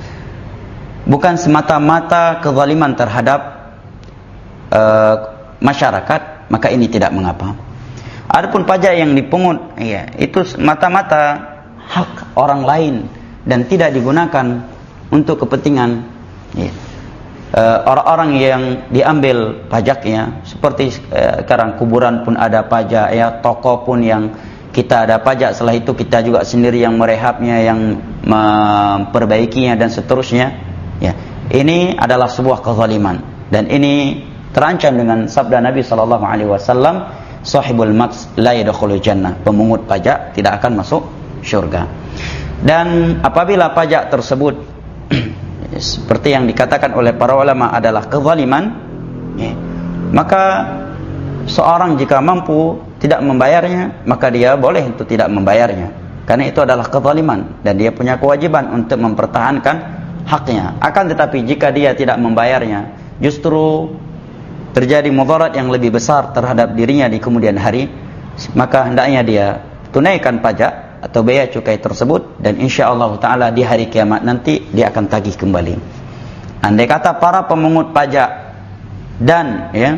bukan semata-mata kezaliman terhadap uh, masyarakat, maka ini tidak mengapa. Adapun pajak yang dipungut, ya, itu mata-mata hak orang lain dan tidak digunakan untuk kepentingan, ya, uh, orang-orang yang diambil pajaknya. Seperti uh, sekarang kuburan pun ada pajak, ya, toko pun yang kita ada pajak, setelah itu kita juga sendiri yang merehabnya, yang memperbaikinya dan seterusnya, ya. Ini adalah sebuah kezaliman dan ini terancam dengan sabda Nabi sallallahu alaihi wasallam, sahibul maks la yadkhulul jannah, pemungut pajak tidak akan masuk syurga. Dan apabila pajak tersebut seperti yang dikatakan oleh para ulama adalah kezaliman, ya, maka seorang jika mampu tidak membayarnya, maka dia boleh untuk tidak membayarnya, karena itu adalah kezaliman dan dia punya kewajiban untuk mempertahankan haknya. Akan tetapi jika dia tidak membayarnya, justru terjadi mudarat yang lebih besar terhadap dirinya di kemudian hari, maka hendaknya dia tunaikan pajak atau bea cukai tersebut, dan insyaallah taala di hari kiamat nanti dia akan tagih kembali. Andai kata para pemungut pajak dan, ya,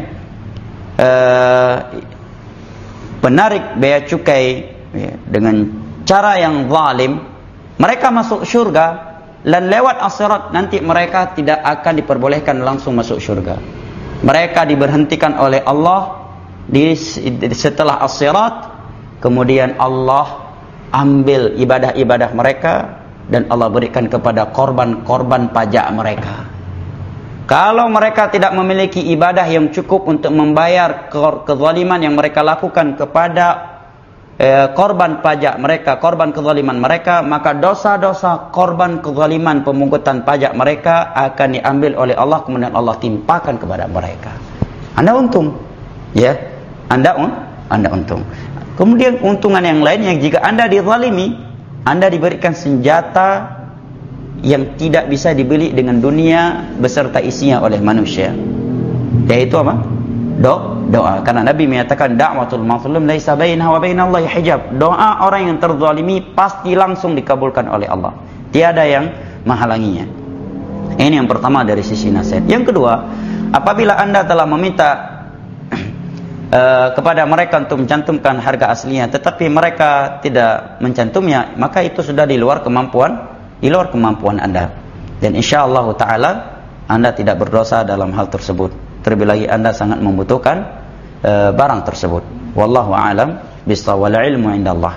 uh, penarik bea cukai, ya, dengan cara yang zalim, mereka masuk syurga, dan lewat akhirat nanti mereka tidak akan diperbolehkan langsung masuk syurga. Mereka diberhentikan oleh Allah di setelah akhirat, kemudian Allah ambil ibadah-ibadah mereka dan Allah berikan kepada korban-korban pajak mereka. Kalau mereka tidak memiliki ibadah yang cukup untuk membayar kezaliman yang mereka lakukan kepada eh, korban pajak mereka, korban kezaliman mereka, maka dosa-dosa korban kezaliman pemungutan pajak mereka akan diambil oleh Allah, kemudian Allah timpakan kepada mereka. Anda untung, ya, Anda un, Anda untung. Kemudian keuntungan yang lainnya, jika Anda dizalimi, Anda diberikan senjata yang tidak bisa dibeli dengan dunia beserta isinya oleh manusia, yaitu apa? Do, doa. Karena Nabi menyatakan da'watul mazlum laisa bainaha wa bainallahi hijab. Doa orang yang terzalimi pasti langsung dikabulkan oleh Allah, tiada yang menghalanginya. Ini yang pertama dari sisi nasihat. Yang kedua, apabila Anda telah meminta uh, kepada mereka untuk mencantumkan harga aslinya, tetapi mereka tidak mencantumnya, maka itu sudah di luar kemampuan di luar kemampuan Anda, dan insyaallah taala Anda tidak berdosa dalam hal tersebut, terlebih lagi Anda sangat membutuhkan uh, barang tersebut. Wallahu a'lam bishawab, wal ilmu indallah.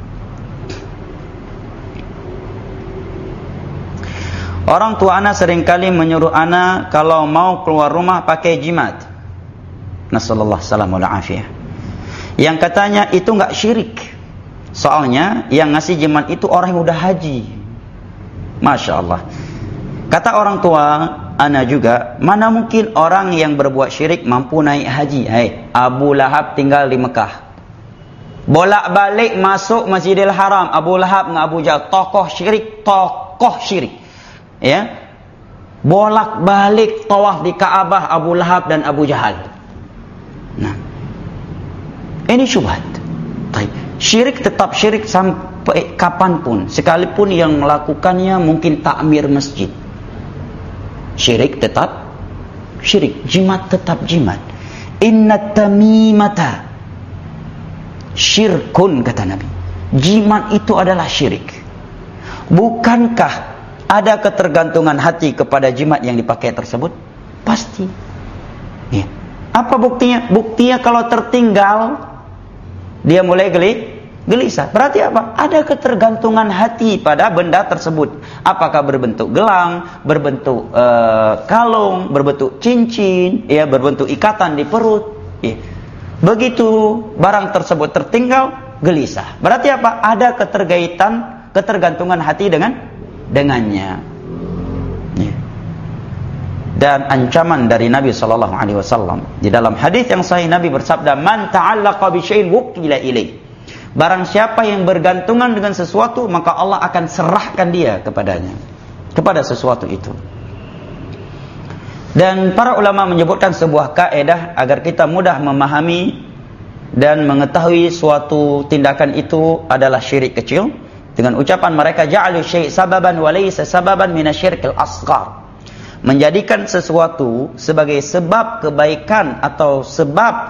Orang tua ana seringkali menyuruh ana kalau mau keluar rumah pakai jimat, nasallallahu salamul afiyah, yang katanya itu enggak syirik, soalnya yang ngasih jimat itu orang yang udah haji. Masya Allah. Kata orang tua ana juga, mana mungkin orang yang berbuat syirik mampu naik haji. Hai, Abu Lahab tinggal di Mekah, bolak-balik masuk Masjidil Haram. Abu Lahab dengan Abu Jahal, tokoh syirik, tokoh syirik, ya, bolak-balik tawaf di Ka'bah Abu Lahab dan Abu Jahal. Nah, ini syubhat. Baik, syirik tetap syirik sampai kapanpun, sekalipun yang melakukannya mungkin takmir masjid, syirik tetap syirik. Jimat tetap jimat. Inna tamimata syirkun, kata Nabi. Jimat itu adalah syirik. Bukankah ada ketergantungan hati kepada jimat yang dipakai tersebut? Pasti, ya. Apa buktinya? Buktinya kalau tertinggal dia mulai geli, gelisah. Berarti apa? Ada ketergantungan hati pada benda tersebut. Apakah berbentuk gelang, berbentuk uh, kalung, berbentuk cincin, ya, berbentuk ikatan di perut. Ya. Begitu barang tersebut tertinggal, gelisah. Berarti apa? Ada keterkaitan, ketergantungan hati dengan dengannya. Ya. Dan ancaman dari Nabi sallallahu alaihi wasallam di dalam hadis yang sahih, Nabi bersabda, "Man ta'allaqa bi syai'in wukila ilaih." Barang siapa yang bergantungan dengan sesuatu, maka Allah akan serahkan dia kepadanya, kepada sesuatu itu. Dan para ulama menyebutkan sebuah kaidah agar kita mudah memahami dan mengetahui suatu tindakan itu adalah syirik kecil, dengan ucapan mereka, ja'alu syai' sababan wa laysa sababan minasyirkil asghar. Menjadikan sesuatu sebagai sebab kebaikan atau sebab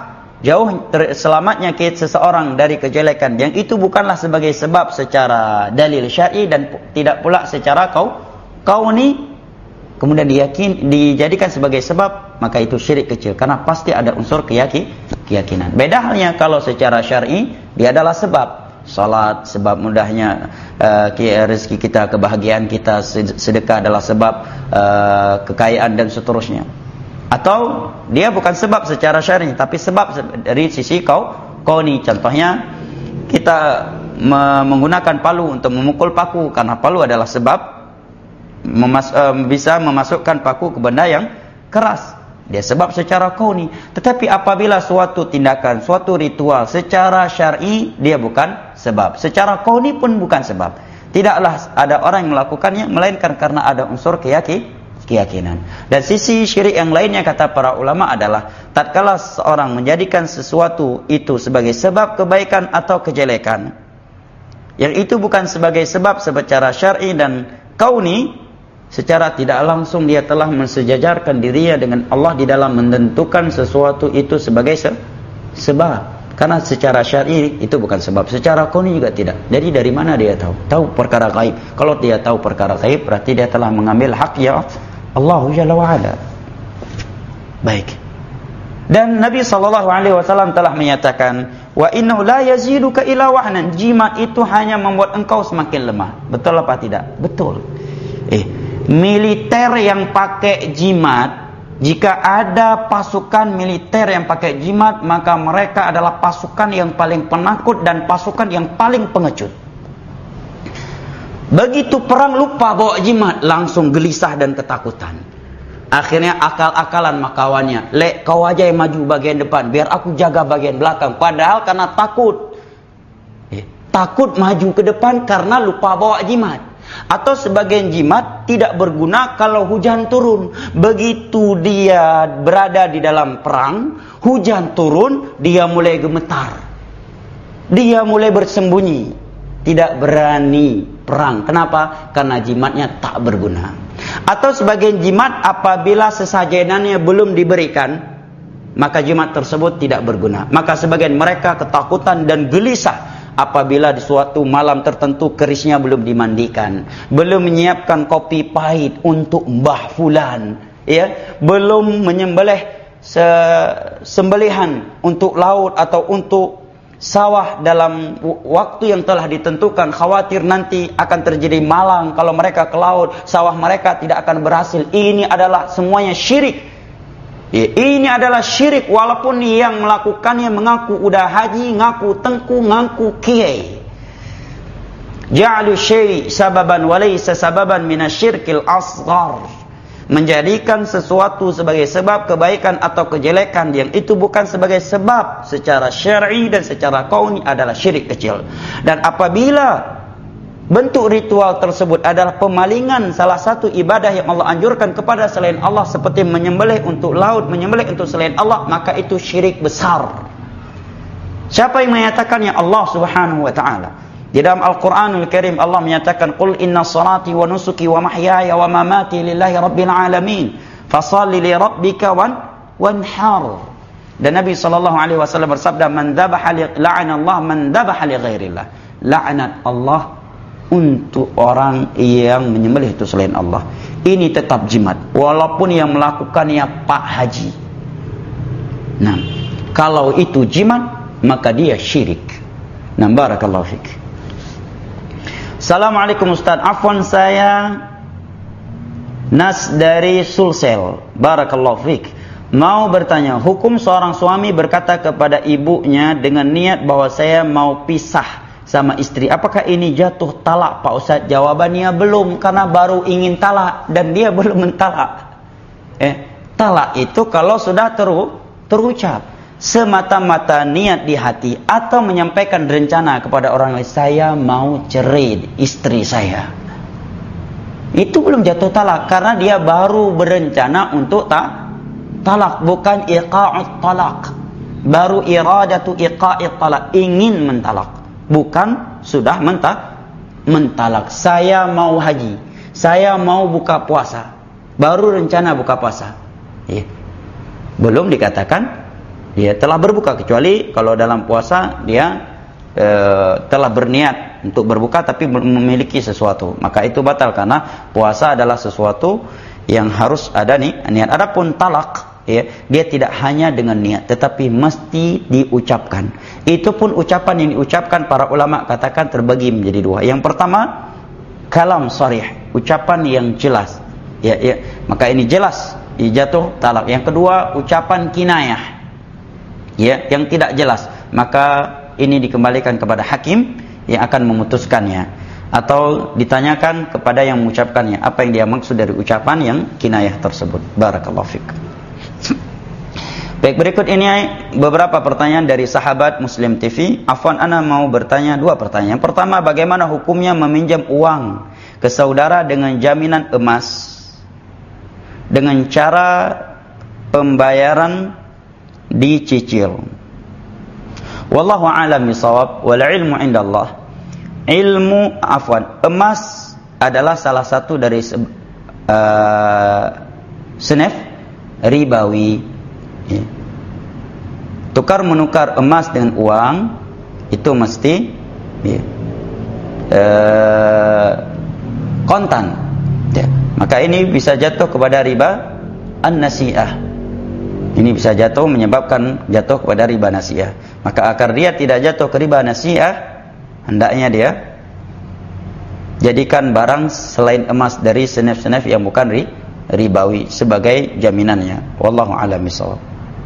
jauh ter- selamatnya seseorang dari kejelekan yang itu bukanlah sebagai sebab secara dalil syar'i dan pu- tidak pula secara kau kauni, kemudian diyakin dijadikan sebagai sebab, maka itu syirik kecil karena pasti ada unsur keyakin, keyakinan. Beda halnya kalau secara syar'i dia adalah sebab. Salat sebab mudahnya uh, rezeki kita, kebahagiaan kita, sedekah adalah sebab uh, kekayaan dan seterusnya. Atau dia bukan sebab secara syar'i tapi sebab dari sisi kau kauni. Contohnya kita me- menggunakan palu untuk memukul paku karena palu adalah sebab memas- uh, bisa memasukkan paku ke benda yang keras. Dia sebab secara kauni. Tetapi apabila suatu tindakan, suatu ritual secara syar'i dia bukan sebab, secara kauni pun bukan sebab. Tidaklah ada orang yang melakukannya melainkan karena ada unsur keyakin, keyakinan. Dan sisi syirik yang lainnya kata para ulama adalah tatkala seorang menjadikan sesuatu itu sebagai sebab kebaikan atau kejelekan, yang itu bukan sebagai sebab secara syar'i dan kauni, secara tidak langsung dia telah mensejajarkan dirinya dengan Allah di dalam menentukan sesuatu itu sebagai se- sebab. Karena secara syar'i itu bukan sebab, secara kauni juga tidak. Jadi dari mana dia tahu? Tahu perkara gaib. Kalau dia tahu perkara gaib, berarti dia telah mengambil hak ya Allah Jalla wa Ala. Baik. Dan Nabi sallallahu alaihi wasallam telah menyatakan, wa innahu la yaziduka illa wahnan. Jimat itu hanya membuat engkau semakin lemah. Betul apa tidak? Betul. Eh, militer yang pakai jimat, jika ada pasukan militer yang pakai jimat, maka mereka adalah pasukan yang paling penakut dan pasukan yang paling pengecut. Begitu perang lupa bawa jimat, langsung gelisah dan ketakutan. Akhirnya akal-akalan makawannya, "Lek, kau aja yang maju bagian depan, biar aku jaga bagian belakang." Padahal karena takut. Eh, takut maju ke depan karena lupa bawa jimat. Atau sebagian jimat tidak berguna kalau hujan turun. Begitu dia berada di dalam perang, hujan turun, dia mulai gemetar. Dia mulai bersembunyi, tidak berani perang. Kenapa? Karena jimatnya tak berguna. Atau sebagian jimat apabila sesajenannya belum diberikan, maka jimat tersebut tidak berguna. Maka sebagian mereka ketakutan dan gelisah apabila di suatu malam tertentu kerisnya belum dimandikan, belum menyiapkan kopi pahit untuk Mbah Fulan, ya, belum menyembelih se- sembelihan untuk laut atau untuk sawah dalam waktu yang telah ditentukan, khawatir nanti akan terjadi malang kalau mereka ke laut, sawah mereka tidak akan berhasil. Ini adalah semuanya syirik. Ya, ini adalah syirik walaupun yang melakukannya mengaku udah haji, ngaku tengku, ngaku kiai. Ja'alu syai' sababan wa laysa sababan minasyirkil asghar. Menjadikan sesuatu sebagai sebab kebaikan atau kejelekan yang itu bukan sebagai sebab secara syar'i dan secara kauni adalah syirik kecil. Dan apabila bentuk ritual tersebut adalah pemalingan salah satu ibadah yang Allah anjurkan kepada selain Allah, seperti menyembelih untuk laut, menyembelih untuk selain Allah, maka itu syirik besar. Siapa yang menyatakannya? Allah Subhanahu wa taala. Di dalam Al-Qur'anul Karim Allah menyatakan, "Qul inna salati wa nusuki wa mahyaya wa mamati lillahi rabbil alamin, fashalli li rabbika wan wanhar." Dan Nabi sallallahu alaihi wasallam bersabda, "Man dzabaha li la'ana Allah man dzabaha li ghairillah." Laknat Allah untuk orang yang menyembelih itu selain Allah. Ini tetap jimat walaupun yang melakukannya Pak Haji. Nah, kalau itu jimat maka dia syirik. Nah, barakallahu fik. Assalamualaikum Ustaz, afwan saya Nas dari Sulsel. Barakallahu fik. Mau bertanya, hukum seorang suami berkata kepada ibunya dengan niat bahwa saya mau pisah sama istri, apakah ini jatuh talak Pak Ustaz? Jawabannya belum, karena baru ingin talak dan dia belum mentalak. Eh, talak itu kalau sudah teru, terucap semata-mata niat di hati atau menyampaikan rencana kepada orang lain, saya mau cerai istri saya, itu belum jatuh talak karena dia baru berencana untuk tak talak, bukan iqa'ut talak. Baru iradatu iqa'it talak, ingin mentalak, bukan sudah mentah, mentalak. Saya mau haji, saya mau buka puasa, baru rencana buka puasa, ya. Belum dikatakan Ya, telah berbuka, kecuali kalau dalam puasa dia e, telah berniat untuk berbuka tapi memiliki sesuatu, maka itu batal karena puasa adalah sesuatu yang harus ada nih niat. Adapun talak, ya, dia tidak hanya dengan niat tetapi mesti diucapkan. Itu pun ucapan yang diucapkan para ulama katakan terbagi menjadi dua. Yang pertama, kalam sharih, ucapan yang jelas. Ya, ya, maka ini jelas jatuh talak. Yang kedua, ucapan kinayah, ya, yang tidak jelas, maka ini dikembalikan kepada hakim yang akan memutuskannya, atau ditanyakan kepada yang mengucapkannya apa yang dia maksud dari ucapan yang kinayah tersebut. Barakallahu fiik. Baik, berikut ini beberapa pertanyaan dari sahabat Muslim T V. Afwan, ana mau bertanya dua pertanyaan. Yang pertama, bagaimana hukumnya meminjam uang ke saudara dengan jaminan emas dengan cara pembayaran dicicil? Wallahu a'lam bishawab, wal ilmu indallah. Ilmu afwan, emas adalah salah satu dari uh, senef ribawi. Ya. Tukar menukar emas dengan uang itu mesti, ya, uh, kontan. Ya. Maka ini bisa jatuh kepada riba an-nasi'ah. Ini bisa jatuh menyebabkan jatuh kepada riba nasi'ah. Maka agar dia tidak jatuh ke riba nasi'ah, hendaknya dia jadikan barang selain emas dari senef-senef yang bukan ri, ribawi sebagai jaminannya. Wallahu a'lam bishawab.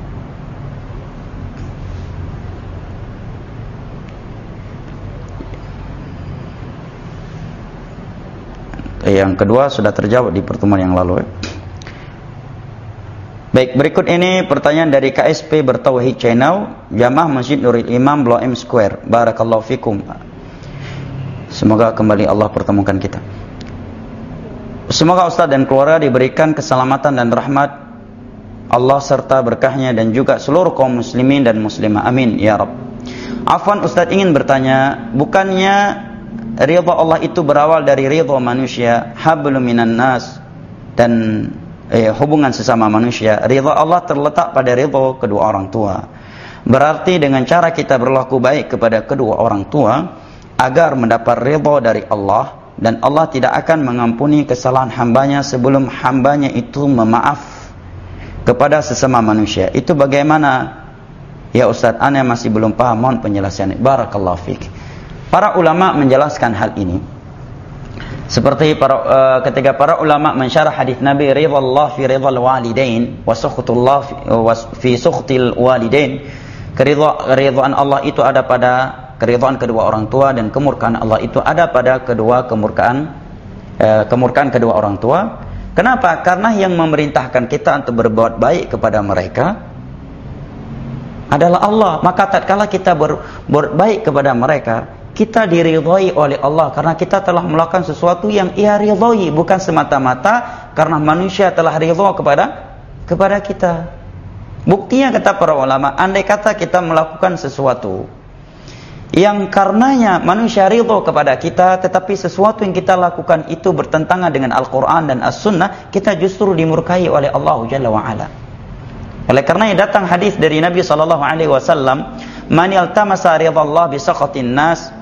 Yang kedua sudah terjawab di pertemuan yang lalu, ya. Baik, berikut ini pertanyaan dari K S P Bertauhid Channel, Jamaah Masjid Nurul Imam Blok M Square. Barakallahu fikum. Semoga kembali Allah pertemukan kita. Semoga Ustaz dan keluarga diberikan keselamatan dan rahmat Allah serta berkahnya dan juga seluruh kaum muslimin dan muslimah. Amin ya Rabb. Afwan, Ustaz ingin bertanya, bukannya ridha Allah itu berawal dari ridha manusia, hablum minan nas, dan eh, hubungan sesama manusia. Ridha Allah terletak pada ridha kedua orang tua. Berarti dengan cara kita berlaku baik kepada kedua orang tua agar mendapat ridha dari Allah, dan Allah tidak akan mengampuni kesalahan hambanya sebelum hambanya itu memaaf kepada sesama manusia. Itu bagaimana? Ya Ustaz, ana masih belum paham, mohon penjelasannya. Barakallahu fiik. Para ulama menjelaskan hal ini seperti para, uh, ketika para ulama mensyarah hadis Nabi, ridhallah fi ridhal walidain wa sukhtullah fi, uh, fi sukhtil walidain. Keridhaan Allah itu ada pada keridhaan kedua orang tua, dan kemurkaan Allah itu ada pada kedua kemurkaan uh, kemurkaan kedua orang tua. Kenapa? Karena yang memerintahkan kita untuk berbuat baik kepada mereka adalah Allah. Maka tatkala kita ber, berbaik kepada mereka, kita diridhai oleh Allah karena kita telah melakukan sesuatu yang Ia ridhai, bukan semata-mata karena manusia telah ridha kepada kepada kita. Buktinya kata para ulama, andai kata kita melakukan sesuatu yang karenanya manusia ridha kepada kita, tetapi sesuatu yang kita lakukan itu bertentangan dengan Al-Quran dan As-Sunnah, kita justru dimurkai oleh Allah Jalla wa'ala. Oleh karenanya datang hadis dari Nabi sallallahu alaihi wasallam, man yaltamasa ridallah bi sakhatin nas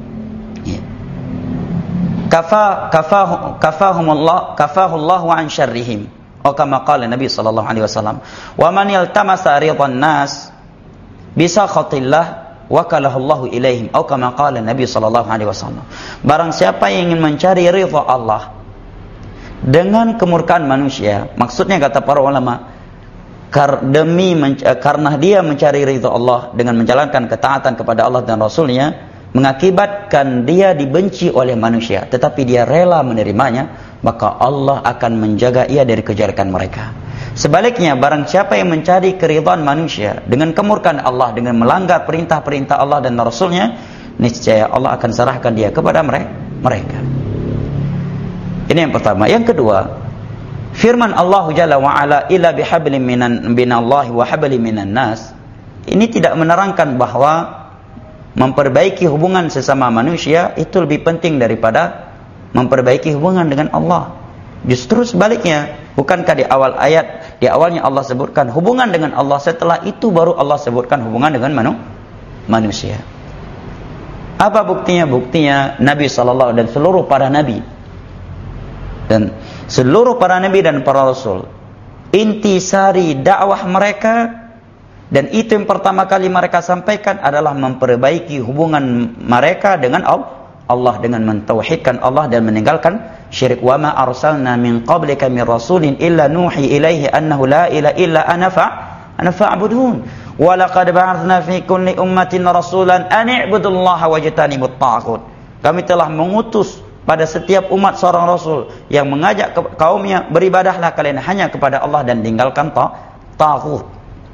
kafa kafahu kafahumullah kafahullahu an syarrihim, atau kama qala Nabi sallallahu alaihi wasallam, wa man yaltamasa ridan nas bi sakhatillah wakalahullahu ilaihim, atau kama qala Nabi sallallahu alaihi wasallam. Barang siapa yang ingin mencari ridha Allah dengan kemurkaan manusia, maksudnya kata para ulama, Kar, demi karena dia mencari ridha Allah dengan menjalankan ketaatan kepada Allah dan Rasulnya, mengakibatkan dia dibenci oleh manusia, tetapi dia rela menerimanya, maka Allah akan menjaga ia dari kejelekan mereka. Sebaliknya, barang siapa yang mencari keridhaan manusia dengan kemurkaan Allah, dengan melanggar perintah-perintah Allah dan Rasulnya, niscaya Allah akan serahkan dia kepada mereka. Ini yang pertama. Yang kedua, firman Allah Jalla wa'ala, illa bihablim minan binallahi wa hablim minan nas, ini tidak menerangkan bahwa memperbaiki hubungan sesama manusia itu lebih penting daripada memperbaiki hubungan dengan Allah. Justru sebaliknya, Bukankah di awal ayat, di awalnya Allah sebutkan hubungan dengan Allah, setelah itu baru Allah sebutkan hubungan dengan manu, manusia. Apa buktinya? Buktinya Nabi sallallahu alaihi wasallam dan seluruh para nabi dan seluruh para nabi dan para rasul, intisari dakwah mereka, dan itu yang pertama kali mereka sampaikan adalah memperbaiki hubungan mereka dengan Allah, dengan mentauhidkan Allah dan meninggalkan syirik. Wa ma arsalna min qablika min rasulin illa nuhi ilaihi annahu la ilaha illa ana fa ana fa'budun. Wa laqad ba'athna fi kulli ummatin rasulan an i'budullaha wajtanibut taghut. Kami telah mengutus pada setiap umat seorang rasul yang mengajak kaumnya, beribadahlah kalian hanya kepada Allah dan tinggalkan taghut.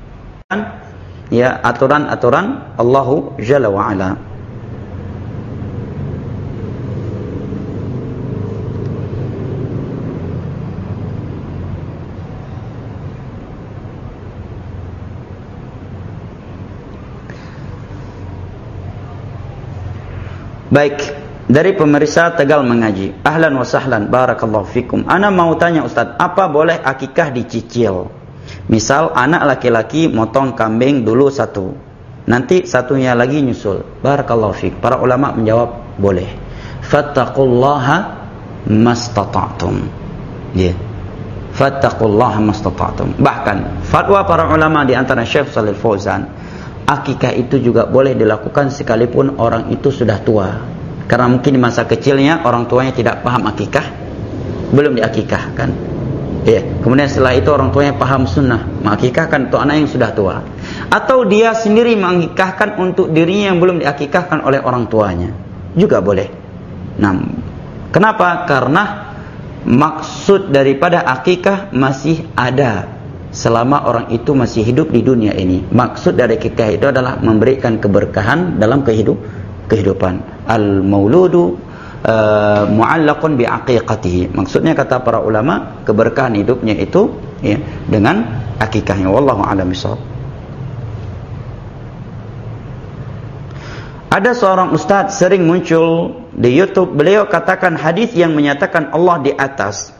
Ya, aturan-aturan Allahu Jalla wa Ala. Baik, dari pemirsa Tegal Mengaji. Ahlan wa sahlan, barakallahu fikum. Ana mau tanya Ustaz, apa boleh akikah dicicil? Misal anak laki-laki motong kambing dulu satu, nanti satunya lagi nyusul. Barakallahu fik. Para ulama menjawab boleh. Fattaqullaha mastata'tum. Ya. Yeah. Fattaqullaha mastata'tum. Bahkan fatwa para ulama di antara Syekh Shalih Fauzan, akikah itu juga boleh dilakukan sekalipun orang itu sudah tua. Karena mungkin di masa kecilnya orang tuanya tidak paham akikah, belum diakikahkan. Ya, kemudian setelah itu orang tuanya paham sunnah, mengakikahkan untuk anak yang sudah tua. Atau dia sendiri mengakikahkan untuk dirinya yang belum diakikahkan oleh orang tuanya, juga boleh. Nah, kenapa? Karena maksud daripada akikah masih ada selama orang itu masih hidup di dunia ini. Maksud dari akikah itu adalah memberikan keberkahan dalam kehidup, kehidupan. Al-mauludu Uh, mu'allaqun bi'aqiqatihi. Maksudnya kata para ulama, keberkahan hidupnya itu ya, dengan akikahnya. Wallahu a'lam bishawab. Ada seorang ustaz sering muncul di YouTube, beliau katakan hadis yang menyatakan Allah di atas.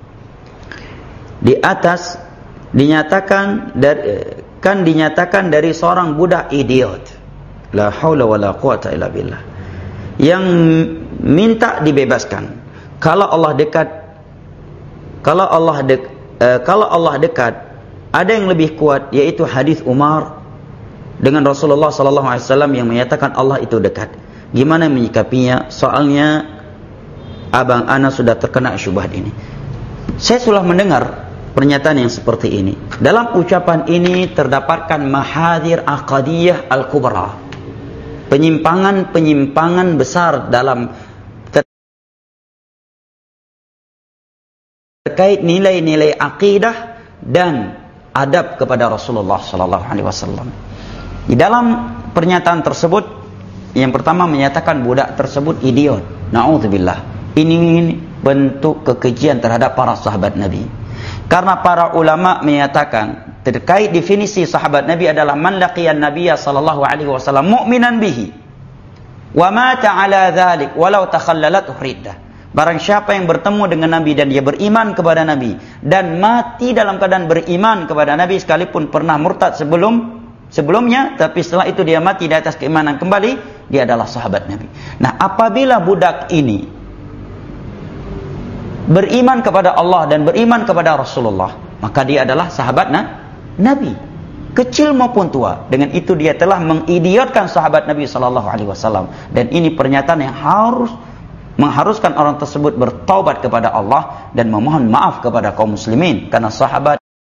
Di atas dinyatakan dari, kan dinyatakan dari seorang budak idiot. La haula wala quwata illa billah. Yang minta dibebaskan. Kalau Allah dekat, kalau Allah dek, uh, kalau Allah dekat, ada yang lebih kuat, yaitu hadis Umar dengan Rasulullah sallallahu alaihi wasallam yang menyatakan Allah itu dekat. Gimana menyikapinya? Soalnya abang ana sudah terkena syubhat ini. Saya sudah mendengar pernyataan yang seperti ini. Dalam ucapan ini terdapatkan mahadir aqadiyah al-kubra. Penyimpangan-penyimpangan besar dalam terkait nilai-nilai akidah dan adab kepada Rasulullah sallallahu alaihi wasallam. Di dalam pernyataan tersebut, yang pertama menyatakan budak tersebut idiot. Na'udzubillah. Ini bentuk kekejian terhadap para sahabat Nabi. Karena para ulama menyatakan terkait definisi sahabat Nabi adalah man laqiyan nabiyya sallallahu alaihi wasallam mu'minan bihi wa mata ala dzalik walau takhallalat riddah. Barang siapa yang bertemu dengan Nabi dan dia beriman kepada Nabi dan mati dalam keadaan beriman kepada Nabi sekalipun pernah murtad sebelum sebelumnya, tapi setelah itu dia mati di atas keimanan kembali, dia adalah sahabat Nabi. Nah, apabila budak ini beriman kepada Allah dan beriman kepada Rasulullah, maka dia adalah sahabat nah, Nabi, kecil maupun tua. Dengan itu dia telah mengidiotkan sahabat Nabi sallallahu alaihi wasallam. Dan ini pernyataan yang harus mengharuskan orang tersebut bertaubat kepada Allah dan memohon maaf kepada kaum muslimin, karena sahabat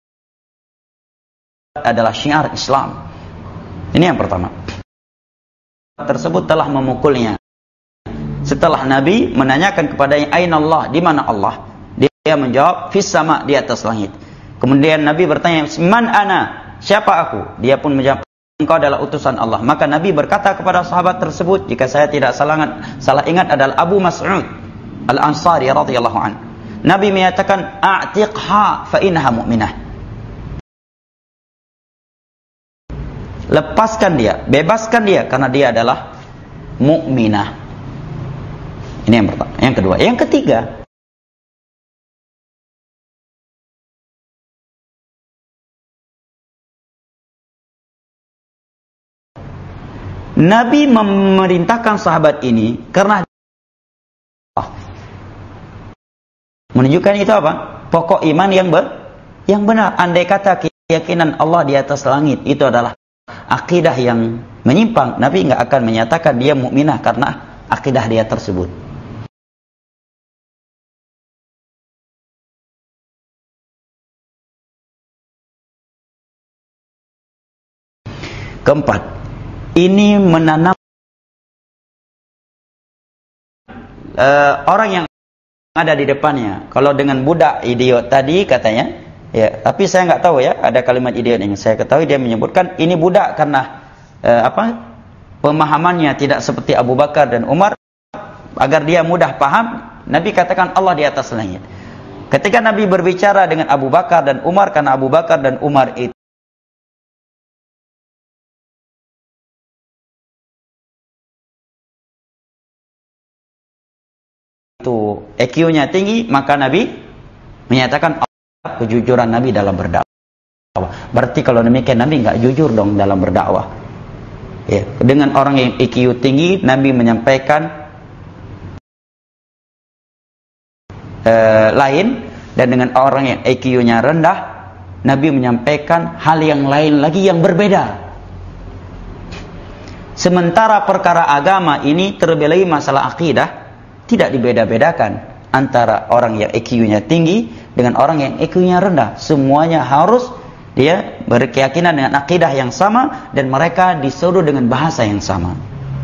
adalah syiar Islam. Ini yang pertama. Tersebut telah memukulnya. Setelah Nabi menanyakan kepadanya, "Aina Allah?" Di mana Allah? Dia menjawab, "Fis sama," di atas langit. Kemudian Nabi bertanya, "Man ana?" Siapa aku? Dia pun menjawab, "Engkau adalah utusan Allah." Maka Nabi berkata kepada sahabat tersebut, jika saya tidak salah, salah ingat adalah Abu Mas'ud Al-Ansari radhiyallahu anhu. Nabi menyatakan, "A'tiqha fa innaha mu'minah." Lepaskan dia, bebaskan dia karena dia adalah mukminah. Ini yang pertama. Yang kedua, yang ketiga, Nabi memerintahkan sahabat ini karena menunjukkan itu apa? Pokok iman yang ber, yang benar. Andai kata keyakinan Allah di atas langit itu adalah akidah yang menyimpang, Nabi nggak akan menyatakan dia mukminah karena akidah dia tersebut. Keempat, ini menanam uh, orang yang ada di depannya. Kalau dengan budak idiot tadi katanya, ya, tapi saya nggak tahu ya, ada kalimat idiot yang saya ketahui dia menyebutkan ini budak karena uh, apa? Pemahamannya tidak seperti Abu Bakar dan Umar, agar dia mudah paham. Nabi katakan Allah di atas langit. Ketika Nabi berbicara dengan Abu Bakar dan Umar, karena Abu Bakar dan Umar itu itu E Q-nya tinggi, maka Nabi menyatakan kejujuran Nabi dalam berdakwah. Berarti kalau demikian Nabi nggak jujur dong dalam berdakwah. Ya, dengan orang yang E Q tinggi, Nabi menyampaikan uh, lain, dan dengan orang yang E Q-nya rendah, Nabi menyampaikan hal yang lain lagi yang berbeda. Sementara perkara agama ini, terlebih lagi masalah akidah, tidak dibeda-bedakan antara orang yang E Q-nya tinggi dengan orang yang E Q-nya rendah. Semuanya harus dia berkeyakinan dengan akidah yang sama, dan mereka disuruh dengan bahasa yang sama.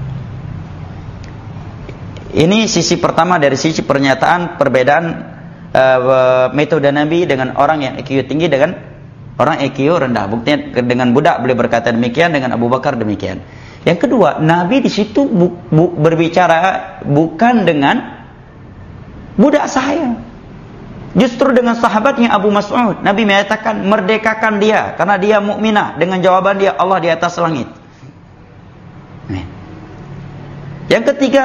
Ini sisi pertama dari sisi pernyataan perbedaan uh, metode Nabi dengan orang yang E Q tinggi dengan orang E Q rendah. Buktinya dengan budak boleh berkata demikian, dengan Abu Bakar demikian. Yang kedua, Nabi di situ bu, bu, berbicara bukan dengan budak saya. Justru dengan sahabatnya Abu Mas'ud, Nabi menyatakan merdekakan dia karena dia mukminah, dengan jawaban dia Allah di atas langit. Yang ketiga,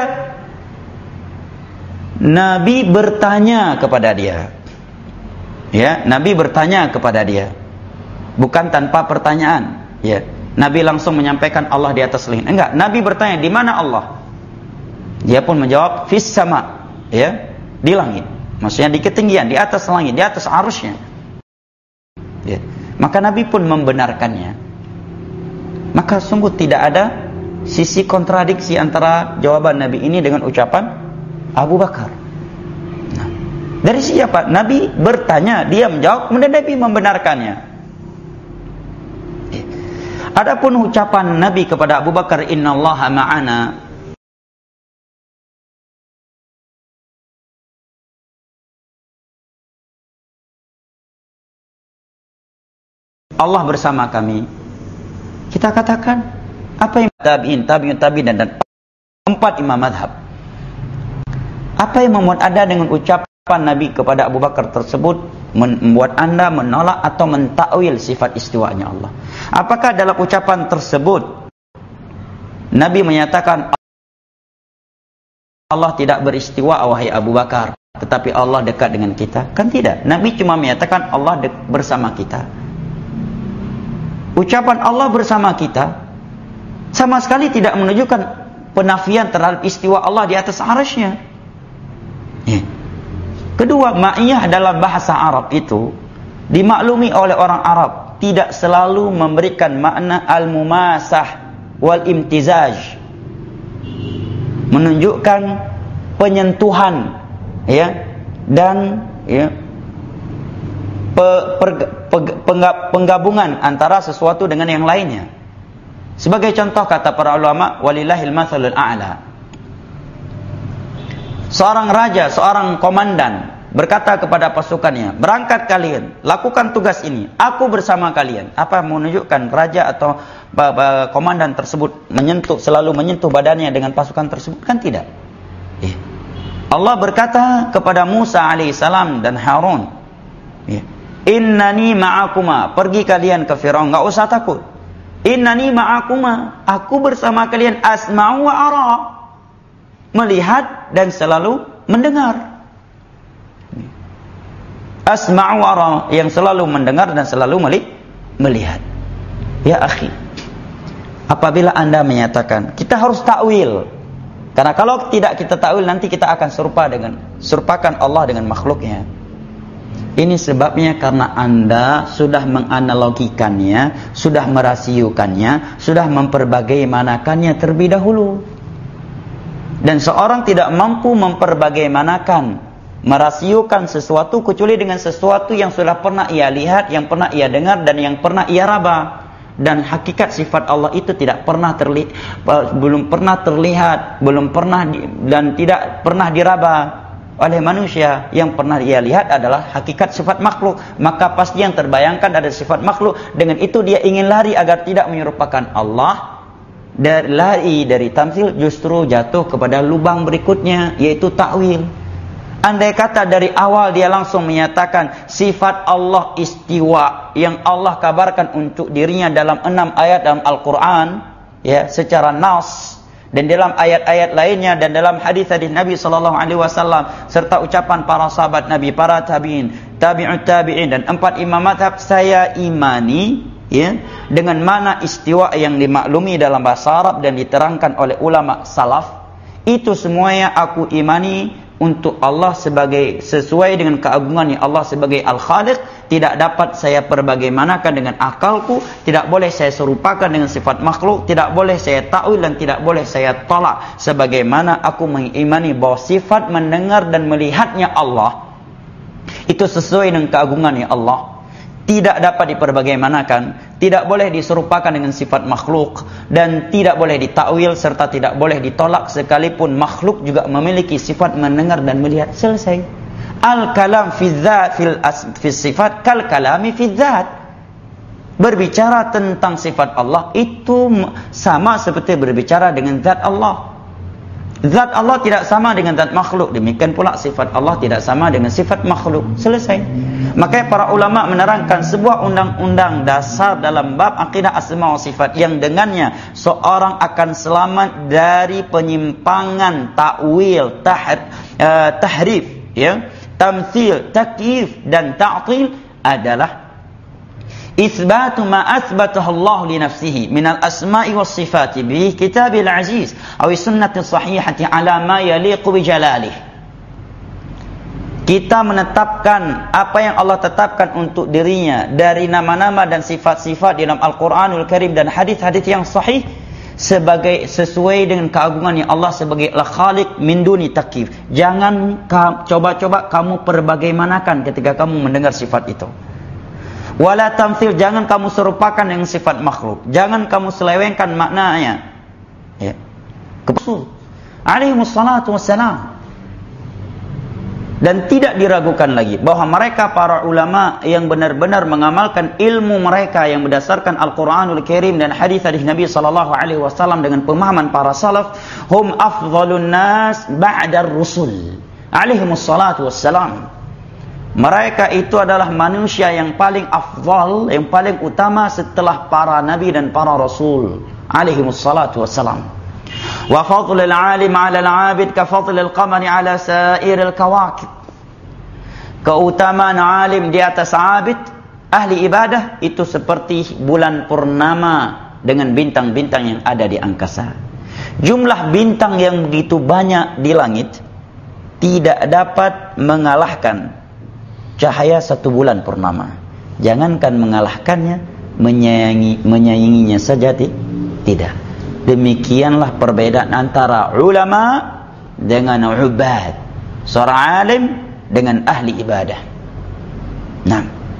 Nabi bertanya kepada dia. Ya, Nabi bertanya kepada dia. Bukan tanpa pertanyaan, ya. Nabi langsung menyampaikan Allah di atas langit. Enggak, Nabi bertanya, di mana Allah? Dia pun menjawab, fis sama, ya, di langit. Maksudnya di ketinggian, di atas langit, di atas arusnya. Ya. Maka Nabi pun membenarkannya. Maka sungguh tidak ada sisi kontradiksi antara jawaban Nabi ini dengan ucapan Abu Bakar. Nah, dari siapa? Nabi bertanya, dia menjawab, kemudian Nabi membenarkannya. Adapun ucapan Nabi kepada Abu Bakar, innallaha ma'ana, Allah bersama kami, kita katakan apa yang tabi'in, tabi'in, tabi'in dan empat imam madhab. Apa yang membuat ada dengan ucapan Nabi kepada Abu Bakar tersebut membuat anda menolak atau mentakwil sifat istiwanya Allah? Apakah dalam ucapan tersebut Nabi menyatakan Allah tidak beristiwa wahai Abu Bakar, tetapi Allah dekat dengan kita? Kan tidak. Nabi cuma menyatakan Allah bersama kita. Ucapan Allah bersama kita sama sekali tidak menunjukkan penafian terhadap istiwa Allah di atas arasy-Nya. Ya. Kedua, ma'iyah dalam bahasa Arab itu dimaklumi oleh orang Arab tidak selalu memberikan makna al-mumasah wal imtizaj, menunjukkan penyentuhan, ya, dan ya, pe, per, pe, penggabungan antara sesuatu dengan yang lainnya. Sebagai contoh kata para ulama, walillahil mathalul a'la. Seorang raja, seorang komandan berkata kepada pasukannya, berangkat kalian, lakukan tugas ini, aku bersama kalian. Apa menunjukkan raja atau komandan tersebut menyentuh, selalu menyentuh badannya dengan pasukan tersebut? Kan tidak. Ya. Allah berkata kepada Musa alaihissalam dan Harun, ya, innani ma'akuma, pergi kalian ke Firaun, enggak usah takut. Innani ma'akuma, aku bersama kalian, asma'u wa ara, melihat dan selalu mendengar. Asma'u wa ara, yang selalu mendengar dan selalu melihat. Ya akhi, apabila Anda menyatakan kita harus takwil. Karena kalau tidak kita takwil nanti kita akan serupa dengan serupakan Allah dengan makhluknya. Ini sebabnya karena Anda sudah menganalogikannya, sudah merasiukannya, sudah memperbagaimanakannya terlebih dahulu. Dan seorang tidak mampu memperbagaimanakan, merasiukan sesuatu kecuali dengan sesuatu yang sudah pernah ia lihat, yang pernah ia dengar, dan yang pernah ia raba. Dan hakikat sifat Allah itu tidak pernah terlihat, belum pernah terlihat, belum pernah di, dan tidak pernah diraba oleh manusia. Yang pernah ia lihat adalah hakikat sifat makhluk. Maka pasti yang terbayangkan ada sifat makhluk. Dengan itu dia ingin lari agar tidak menyerupakan Allah. Dari lari dari tamthil justru jatuh kepada lubang berikutnya, yaitu takwil. Andai kata dari awal dia langsung menyatakan sifat Allah istiwa yang Allah kabarkan untuk dirinya dalam enam ayat dalam Al-Quran, ya, secara nas, dan dalam ayat-ayat lainnya dan dalam hadis-hadis Nabi sallallahu alaihi wasallam serta ucapan para sahabat Nabi, para tabi'in, tabi'ut tabi'in dan empat imam mazhab, saya imani, ya, dengan mana istiwa yang dimaklumi dalam bahasa Arab dan diterangkan oleh ulama salaf, itu semuanya aku imani untuk Allah sebagai sesuai dengan keagungannya Allah sebagai Al-Khaliq. Tidak dapat saya perbagaimanakan dengan akalku, tidak boleh saya serupakan dengan sifat makhluk, tidak boleh saya takwil dan tidak boleh saya tolak. Sebagaimana aku mengimani bahwa sifat mendengar dan melihatnya Allah itu sesuai dengan keagungannya Allah, tidak dapat diperbagaimanakan, tidak boleh diserupakan dengan sifat makhluk, dan tidak boleh ditakwil serta tidak boleh ditolak sekalipun makhluk juga memiliki sifat mendengar dan melihat. Selesai. Al-kalam fi dzat fil fi sifat kal kalami fi dzat. Berbicara tentang sifat Allah itu sama seperti berbicara dengan zat Allah. Zat Allah tidak sama dengan zat makhluk, demikian pula sifat Allah tidak sama dengan sifat makhluk. Selesai. Makanya para ulama menerangkan sebuah undang-undang dasar dalam bab akidah asma wa sifat yang dengannya seorang akan selamat dari penyimpangan takwil, tahd, uh, tahrif, ya, tamtsil, takyif dan ta'til adalah إثبات ما أثبته الله لنفسه من الأسماء والصفات بكتاب العزيز أو السنة الصحيحة على ما يليق بجلاله. Kita menetapkan apa yang Allah tetapkan untuk dirinya dari nama-nama dan sifat-sifat di dalam Al-Quranul Karim dan hadis-hadis yang sahih sebagai sesuai dengan keagungannya Allah sebagai Al-Khaliq min duni takyif. Jangan coba-coba kamu perbagaimanakan ketika kamu mendengar sifat itu. Wala tamthil, jangan kamu serupakan dengan sifat makhluk, jangan kamu selewengkan maknanya, ya. Rasul alaihi wassalatu wassalam. Dan tidak diragukan lagi bahwa mereka para ulama yang benar-benar mengamalkan ilmu mereka yang berdasarkan Al-Quranul Karim dan hadis-hadis Nabi sallallahu alaihi wasallam dengan pemahaman para salaf, hum afdhalun nas ba'da ar-rusul alaihi wassalatu wassalam. Mereka itu adalah manusia yang paling afdal, yang paling utama setelah para nabi dan para rasul alaihi wassalatu wassalam. Wa fadlul alim 'ala al-'abid ka fadlil qamari 'ala sa'iril kawakib. Keutamaan alim di atas abid, ahli ibadah, itu seperti bulan purnama dengan bintang-bintang yang ada di angkasa. Jumlah bintang yang begitu banyak di langit tidak dapat mengalahkan cahaya satu bulan purnama. Jangankan mengalahkannya, menyayangi, menyayanginya saja tidak. Demikianlah perbedaan antara ulama dengan ubad, seorang alim dengan ahli ibadah. Nah,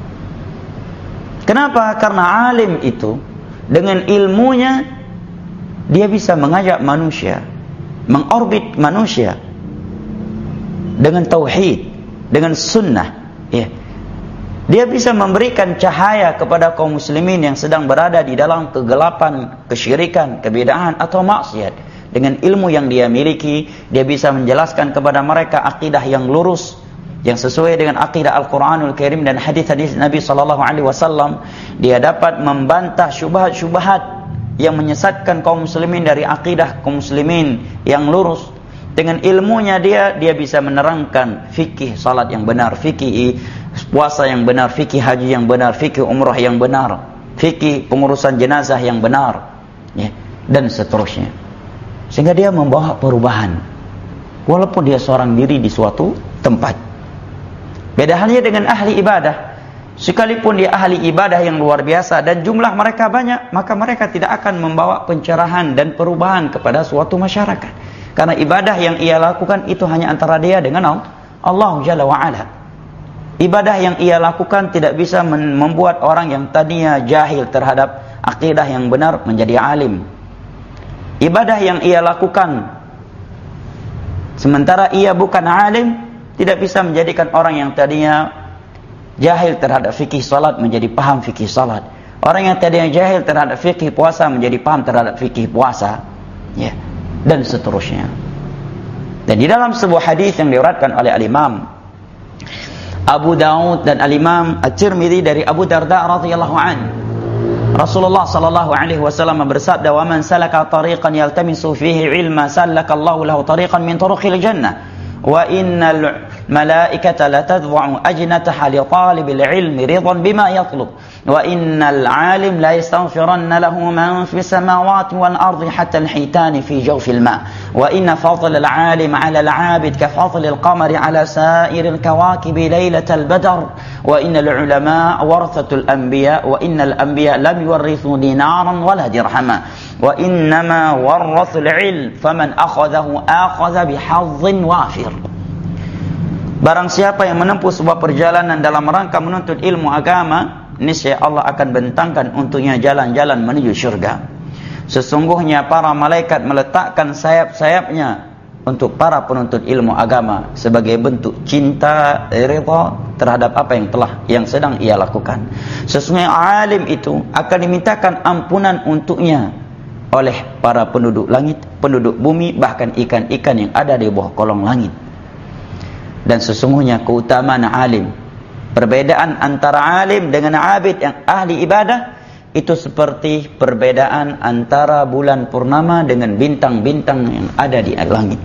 kenapa? Karena alim itu dengan ilmunya dia bisa mengajak manusia, mengorbit manusia dengan tauhid, dengan sunnah. Ya. Dia bisa memberikan cahaya kepada kaum muslimin yang sedang berada di dalam kegelapan, kesyirikan, kebid'ahan atau maksiat. Dengan ilmu yang dia miliki, dia bisa menjelaskan kepada mereka akidah yang lurus, yang sesuai dengan akidah Al-Quranul Karim dan hadis-hadis Nabi sallallahu alaihi wasallam. Dia dapat membantah syubhat-syubhat yang menyesatkan kaum muslimin dari akidah kaum muslimin yang lurus. Dengan ilmunya dia dia bisa menerangkan fikih salat yang benar, fikih puasa yang benar, fikih haji yang benar, fikih umrah yang benar, fikih pengurusan jenazah yang benar, ya, dan seterusnya. Sehingga dia membawa perubahan walaupun dia seorang diri di suatu tempat. Beda halnya dengan ahli ibadah. Sekalipun dia ahli ibadah yang luar biasa dan jumlah mereka banyak, maka mereka tidak akan membawa pencerahan dan perubahan kepada suatu masyarakat. Karena ibadah yang ia lakukan itu hanya antara dia dengan Allah Jalla wa'ala. Ibadah yang ia lakukan tidak bisa membuat orang yang tadinya jahil terhadap akidah yang benar menjadi alim. Ibadah yang ia lakukan sementara ia bukan alim tidak bisa menjadikan orang yang tadinya jahil terhadap fikih salat menjadi paham fikih salat. Orang yang tadinya jahil terhadap fikih puasa menjadi paham terhadap fikih puasa, ya, dan seterusnya. Dan di dalam sebuah hadis yang diriwayatkan oleh al-Imam Abu Daud dan al-Imam At-Tirmidzi dari Abu Darda radhiyallahu anhu, Rasulullah sallallahu alaihi wasallam bersabda, "Wa man salaka tariqan yaltamisu fihi ilma salakallahu lahu tariqan min turuqil jannah." Wa innal malaikata latad'u ajnataha li talibil ilmi ridan bima yatlub wa innal alim la yastaghfiranna lahu man fis samawati wal ardi hatta al hitani fi jawfil ma wa inna fadl al alim ala al abid ka fadl al qamari ala sa'iril kawakibi lailatal badr wa innal ulama warathatul anbiya wa innal anbiya lam yuwarrithu dinaran wala dirhama wa innama warathul ilm faman akhadhahu akhadha bihazzin wafir. Barang siapa yang menempuh sebuah perjalanan dalam rangka menuntut ilmu agama, niscaya Allah akan bentangkan untuknya jalan-jalan menuju syurga. Sesungguhnya para malaikat meletakkan sayap-sayapnya untuk para penuntut ilmu agama sebagai bentuk cinta, ridha terhadap apa yang telah yang sedang ia lakukan. Sesungguhnya alim itu akan dimintakan ampunan untuknya oleh para penduduk langit, penduduk bumi, bahkan ikan-ikan yang ada di bawah kolong langit. Dan sesungguhnya keutamaan alim, perbedaan antara alim dengan abid yang ahli ibadah itu seperti perbedaan antara bulan purnama dengan bintang-bintang yang ada di langit.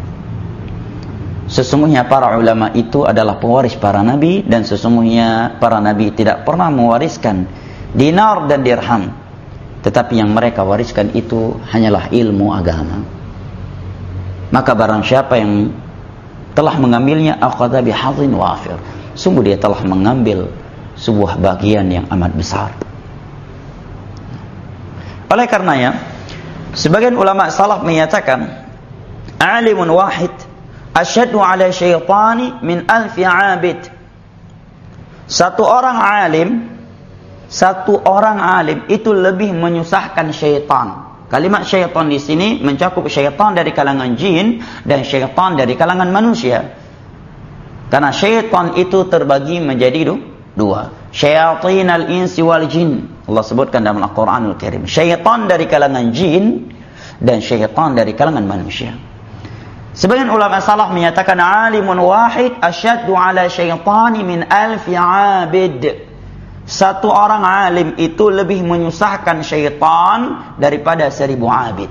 Sesungguhnya para ulama itu adalah pewaris para nabi, dan sesungguhnya para nabi tidak pernah mewariskan dinar dan dirham, tetapi yang mereka wariskan itu hanyalah ilmu agama. Maka barang siapa yang telah mengambilnya, akhadha bihadzin wafir, sungguh dia telah mengambil sebuah bagian yang amat besar. Oleh karenanya, sebagian ulama salaf menyatakan, alimun wahid asyaddu ala syaitani min alfi abid. Satu orang alim, satu orang alim itu lebih menyusahkan syaitan. Kalimat syaitan di sini mencakup syaitan dari kalangan jin dan syaitan dari kalangan manusia. Karena syaitan itu terbagi menjadi dua. Syayatinal insi wal jin. Allah sebutkan dalam Al-Quranul Karim. Syaitan dari kalangan jin dan syaitan dari kalangan manusia. Sebagian ulama salaf menyatakan alimun wahid asyaddu ala syaitani min alfi abid. Satu orang alim itu lebih menyusahkan syaitan daripada seribu abid.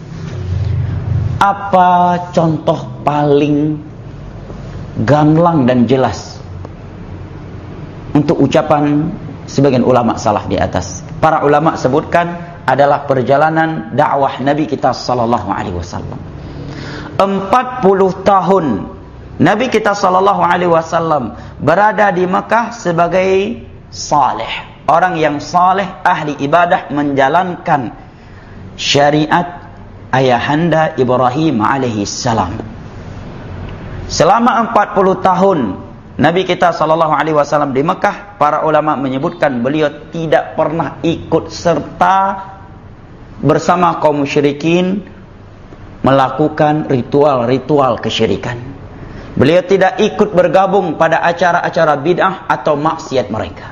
Apa contoh paling gamblang dan jelas untuk ucapan sebagian ulama salaf di atas? Para ulama sebutkan adalah perjalanan dakwah Nabi kita sallallahu alaihi wasallam. empat puluh tahun Nabi kita sallallahu alaihi wasallam berada di Mekah sebagai saleh, orang yang saleh, ahli ibadah, menjalankan syariat ayahanda Ibrahim alaihi salam. Selama empat puluh tahun Nabi kita sallallahu alaihi wasallam di Mekah, para ulama menyebutkan beliau tidak pernah ikut serta bersama kaum musyrikin melakukan ritual-ritual kesyirikan. Beliau tidak ikut bergabung pada acara-acara bid'ah atau maksiat mereka.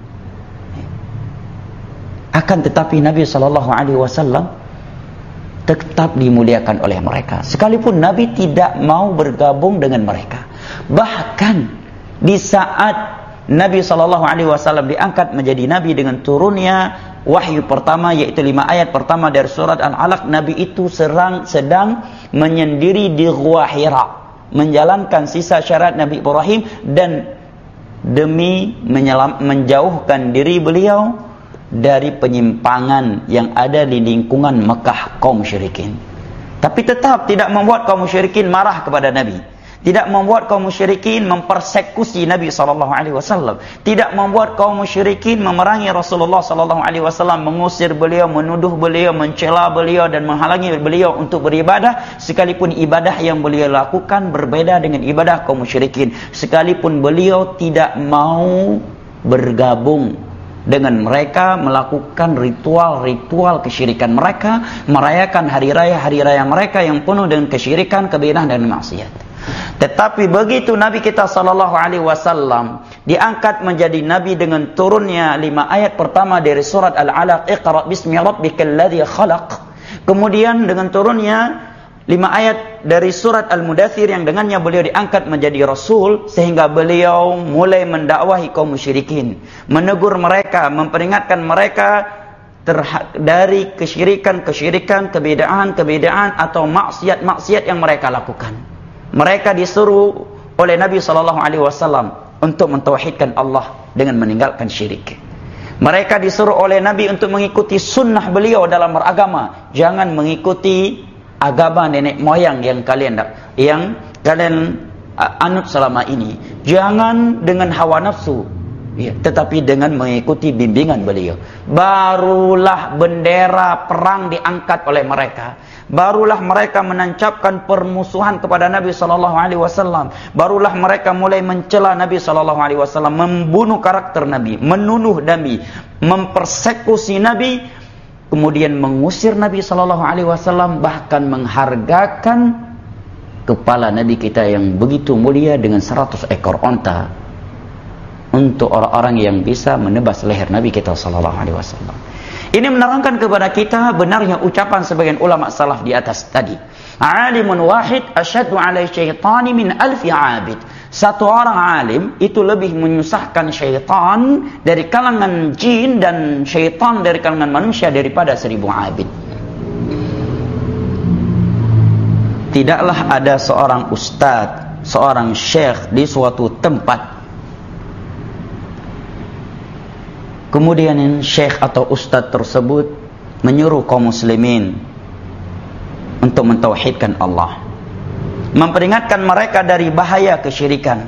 Akan tetapi Nabi sallallahu alaihi wasallam tetap dimuliakan oleh mereka, sekalipun Nabi tidak mau bergabung dengan mereka. Bahkan di saat Nabi sallallahu alaihi wasallam diangkat menjadi nabi dengan turunnya wahyu pertama, yaitu lima ayat pertama dari surat Al-Alaq, Nabi itu serang, sedang menyendiri di Gua Hira, menjalankan sisa syariat Nabi Ibrahim, dan demi menyelam, menjauhkan diri beliau dari penyimpangan yang ada di lingkungan Mekah kaum musyrikin. Tapi tetap tidak membuat kaum musyrikin marah kepada Nabi. Tidak membuat kaum musyrikin mempersekusi Nabi sallallahu alaihi wasallam. Tidak membuat kaum musyrikin memerangi Rasulullah sallallahu alaihi wasallam, mengusir beliau, menuduh beliau, mencela beliau dan menghalangi beliau untuk beribadah, sekalipun ibadah yang beliau lakukan berbeda dengan ibadah kaum musyrikin. Sekalipun beliau tidak mau bergabung dengan mereka, melakukan ritual-ritual kesyirikan mereka, merayakan hari raya-hari raya mereka yang penuh dengan kesyirikan, kebidahan dan maksiat. Tetapi begitu Nabi kita sallallahu alaihi wasallam diangkat menjadi nabi dengan turunnya lima ayat pertama dari surat Al-Alaq, Iqra bismi rabbikal ladzi khalaq. Kemudian dengan turunnya lima ayat dari surat Al-Mudaththir yang dengannya beliau diangkat menjadi rasul, sehingga beliau mulai mendakwahi kaum musyrikin, menegur mereka, memperingatkan mereka dari kesyirikan-kesyirikan, kebidaan-kebidaan atau maksiat-maksiat yang mereka lakukan. Mereka disuruh oleh Nabi sallallahu alaihi wasallam untuk mentauhidkan Allah dengan meninggalkan syirik. Mereka disuruh oleh Nabi untuk mengikuti sunnah beliau dalam beragama. Jangan mengikuti agama nenek moyang yang kalian yang kalian anut selama ini. Jangan dengan hawa nafsu, ya, tetapi dengan mengikuti bimbingan beliau. Barulah bendera perang diangkat oleh mereka. Barulah mereka menancapkan permusuhan kepada Nabi sallallahu alaihi wasallam. Barulah mereka mulai mencela Nabi sallallahu alaihi wasallam, membunuh karakter Nabi, menuduh Nabi, mempersekusi Nabi, kemudian mengusir Nabi sallallahu alaihi wasallam, bahkan menghargakan kepala Nabi kita yang begitu mulia dengan seratus ekor onta untuk orang-orang yang bisa menebas leher Nabi kita sallallahu alaihi wasallam. Ini menerangkan kepada kita benarnya ucapan sebagian ulama salaf di atas tadi. Alimun wahid asyaddu alai syaitani min alfi abid. Satu orang alim itu lebih menyusahkan syaitan dari kalangan jin dan syaitan dari kalangan manusia daripada seribu abid. Tidaklah ada seorang ustadz, seorang syekh di suatu tempat, kemudian syekh atau ustadz tersebut menyuruh kaum muslimin untuk mentauhidkan Allah, memperingatkan mereka dari bahaya kesyirikan,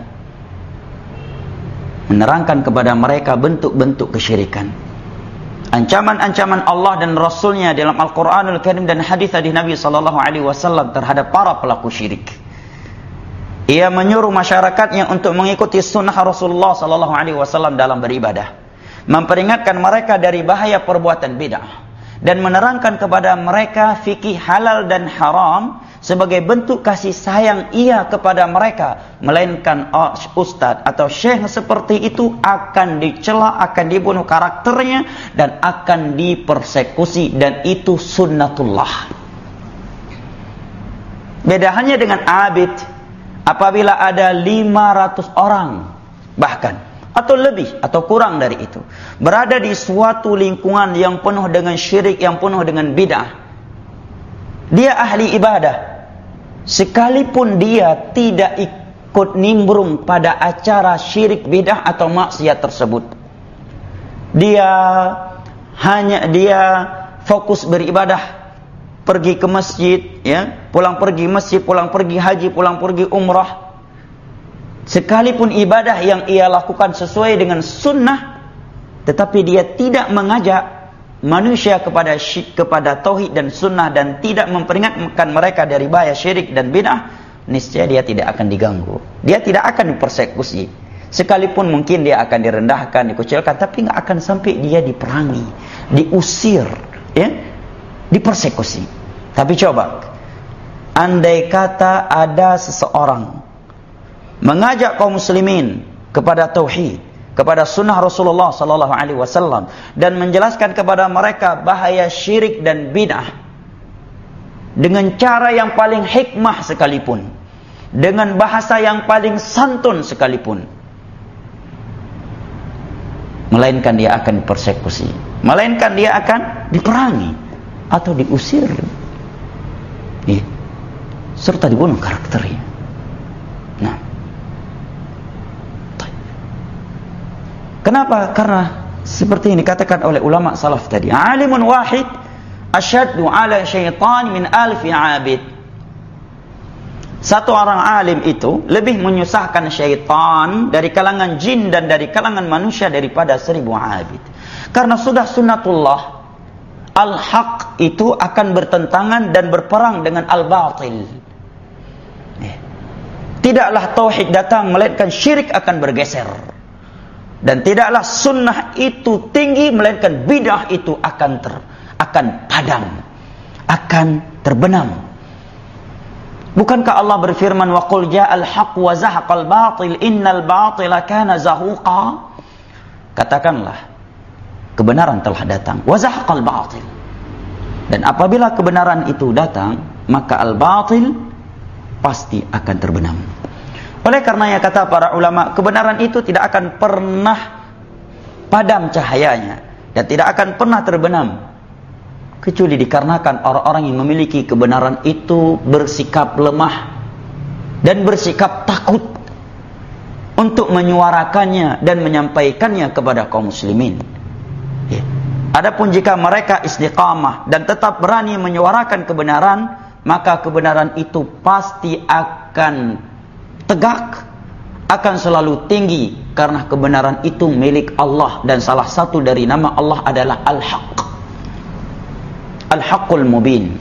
menerangkan kepada mereka bentuk-bentuk kesyirikan, ancaman-ancaman Allah dan Rasulnya dalam Al-Quranul Karim dan hadis-hadis Nabi sallallahu alaihi wasallam terhadap para pelaku syirik. Ia menyuruh masyarakatnya untuk mengikuti sunnah Rasulullah sallallahu alaihi wasallam dalam beribadah, memperingatkan mereka dari bahaya perbuatan bid'ah, dan menerangkan kepada mereka fikih halal dan haram sebagai bentuk kasih sayang ia kepada mereka. Melainkan ustadz atau syekh seperti itu akan dicela, akan dibunuh karakternya, dan akan dipersekusi, dan itu sunnatullah. Beda hanya dengan abid. Apabila ada lima ratus orang bahkan, atau lebih, atau kurang dari itu, berada di suatu lingkungan yang penuh dengan syirik, yang penuh dengan bid'ah, dia ahli ibadah, sekalipun dia tidak ikut nimbrung pada acara syirik, bid'ah atau maksiat tersebut, dia hanya dia fokus beribadah, pergi ke masjid, ya, pulang pergi masjid, pulang pergi haji, pulang pergi umrah. Sekalipun ibadah yang ia lakukan sesuai dengan sunnah, tetapi dia tidak mengajak manusia kepada syirik, kepada tauhid dan sunnah, dan tidak memperingatkan mereka dari bahaya syirik dan bid'ah, niscaya dia tidak akan diganggu, dia tidak akan dipersekusi. Sekalipun mungkin dia akan direndahkan, dikucilkan, tapi nggak akan sampai dia diperangi, diusir, ya, dipersekusi. Tapi coba, andai kata ada seseorang mengajak kaum muslimin kepada tauhid, kepada sunnah Rasulullah sallallahu alaihi wasallam, dan menjelaskan kepada mereka bahaya syirik dan bid'ah dengan cara yang paling hikmah sekalipun, dengan bahasa yang paling santun sekalipun, melainkan dia akan dipersekusi, melainkan dia akan diperangi atau diusir, ya, serta dibunuh karakternya. Nah, kenapa? Karena Seperti ini dikatakan oleh ulama salaf tadi, alimun wahid asyaddu ala syaitan min alfi abid. Satu orang alim itu lebih menyusahkan syaitan dari kalangan jin dan dari kalangan manusia daripada seribu abid. Karena sudah sunnatullah, al-haq itu akan bertentangan dan berperang dengan al-batil. Tidaklah tauhid datang melainkan syirik akan bergeser. Dan tidaklah sunnah itu tinggi melainkan bidah itu akan ter, akan padam, akan terbenam. Bukankah Allah berfirman, wa qul ja'al haqq wa zahaqal batil innal batila kana zahuqa? Katakanlah, kebenaran telah datang, wa zahaqal batil. Dan apabila kebenaran itu datang, maka al-batil pasti akan terbenam. Oleh karenanya kata para ulama, kebenaran itu tidak akan pernah padam cahayanya dan tidak akan pernah terbenam, kecuali dikarenakan orang-orang yang memiliki kebenaran itu bersikap lemah dan bersikap takut untuk menyuarakannya dan menyampaikannya kepada kaum muslimin. Ya. Adapun jika mereka istiqamah dan tetap berani menyuarakan kebenaran, maka kebenaran itu pasti akan tegak, akan selalu tinggi, karena kebenaran itu milik Allah dan salah satu dari nama Allah adalah Al-Haq. Al-Haqqul Mubin.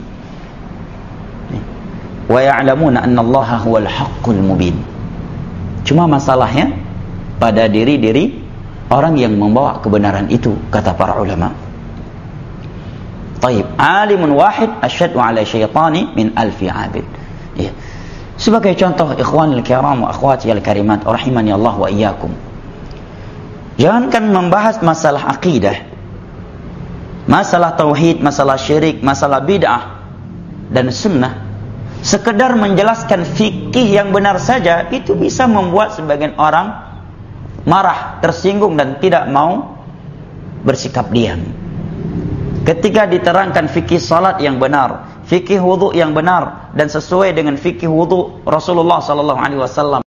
Wa ya'lamuna anna Allaha huwal Haqqul Mubin. Cuma masalahnya pada diri-diri orang yang membawa kebenaran itu, kata para ulama. Taib, alimun wahid asyaddu ala syaitani min alfi abid. Ya. Sebagai contoh, ikhwanul kiram wa akhwati al-karimat rahimani Allah wa iyyakum. Jangankan membahas masalah akidah, masalah tauhid, masalah syirik, masalah bid'ah dan sunnah, sekedar menjelaskan fikih yang benar saja itu bisa membuat sebagian orang marah, tersinggung dan tidak mau bersikap diam. Ketika diterangkan fikih salat yang benar, fikih wudu yang benar dan sesuai dengan fikih wudu Rasulullah sallallahu alaihi wasallam,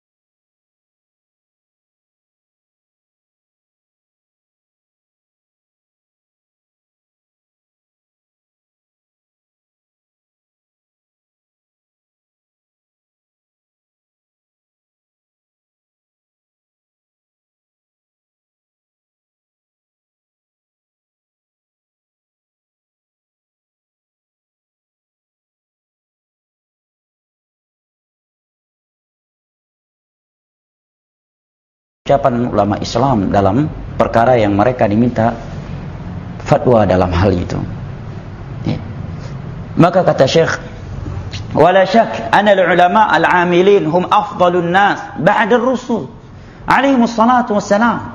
ucapan ulama Islam dalam perkara yang mereka diminta fatwa dalam hal itu. Ya. Maka kata Syekh, wala syak anna al-ulama al-amilin hum afdalun nas ba'da ar-rusul alaihimus salatu wassalam.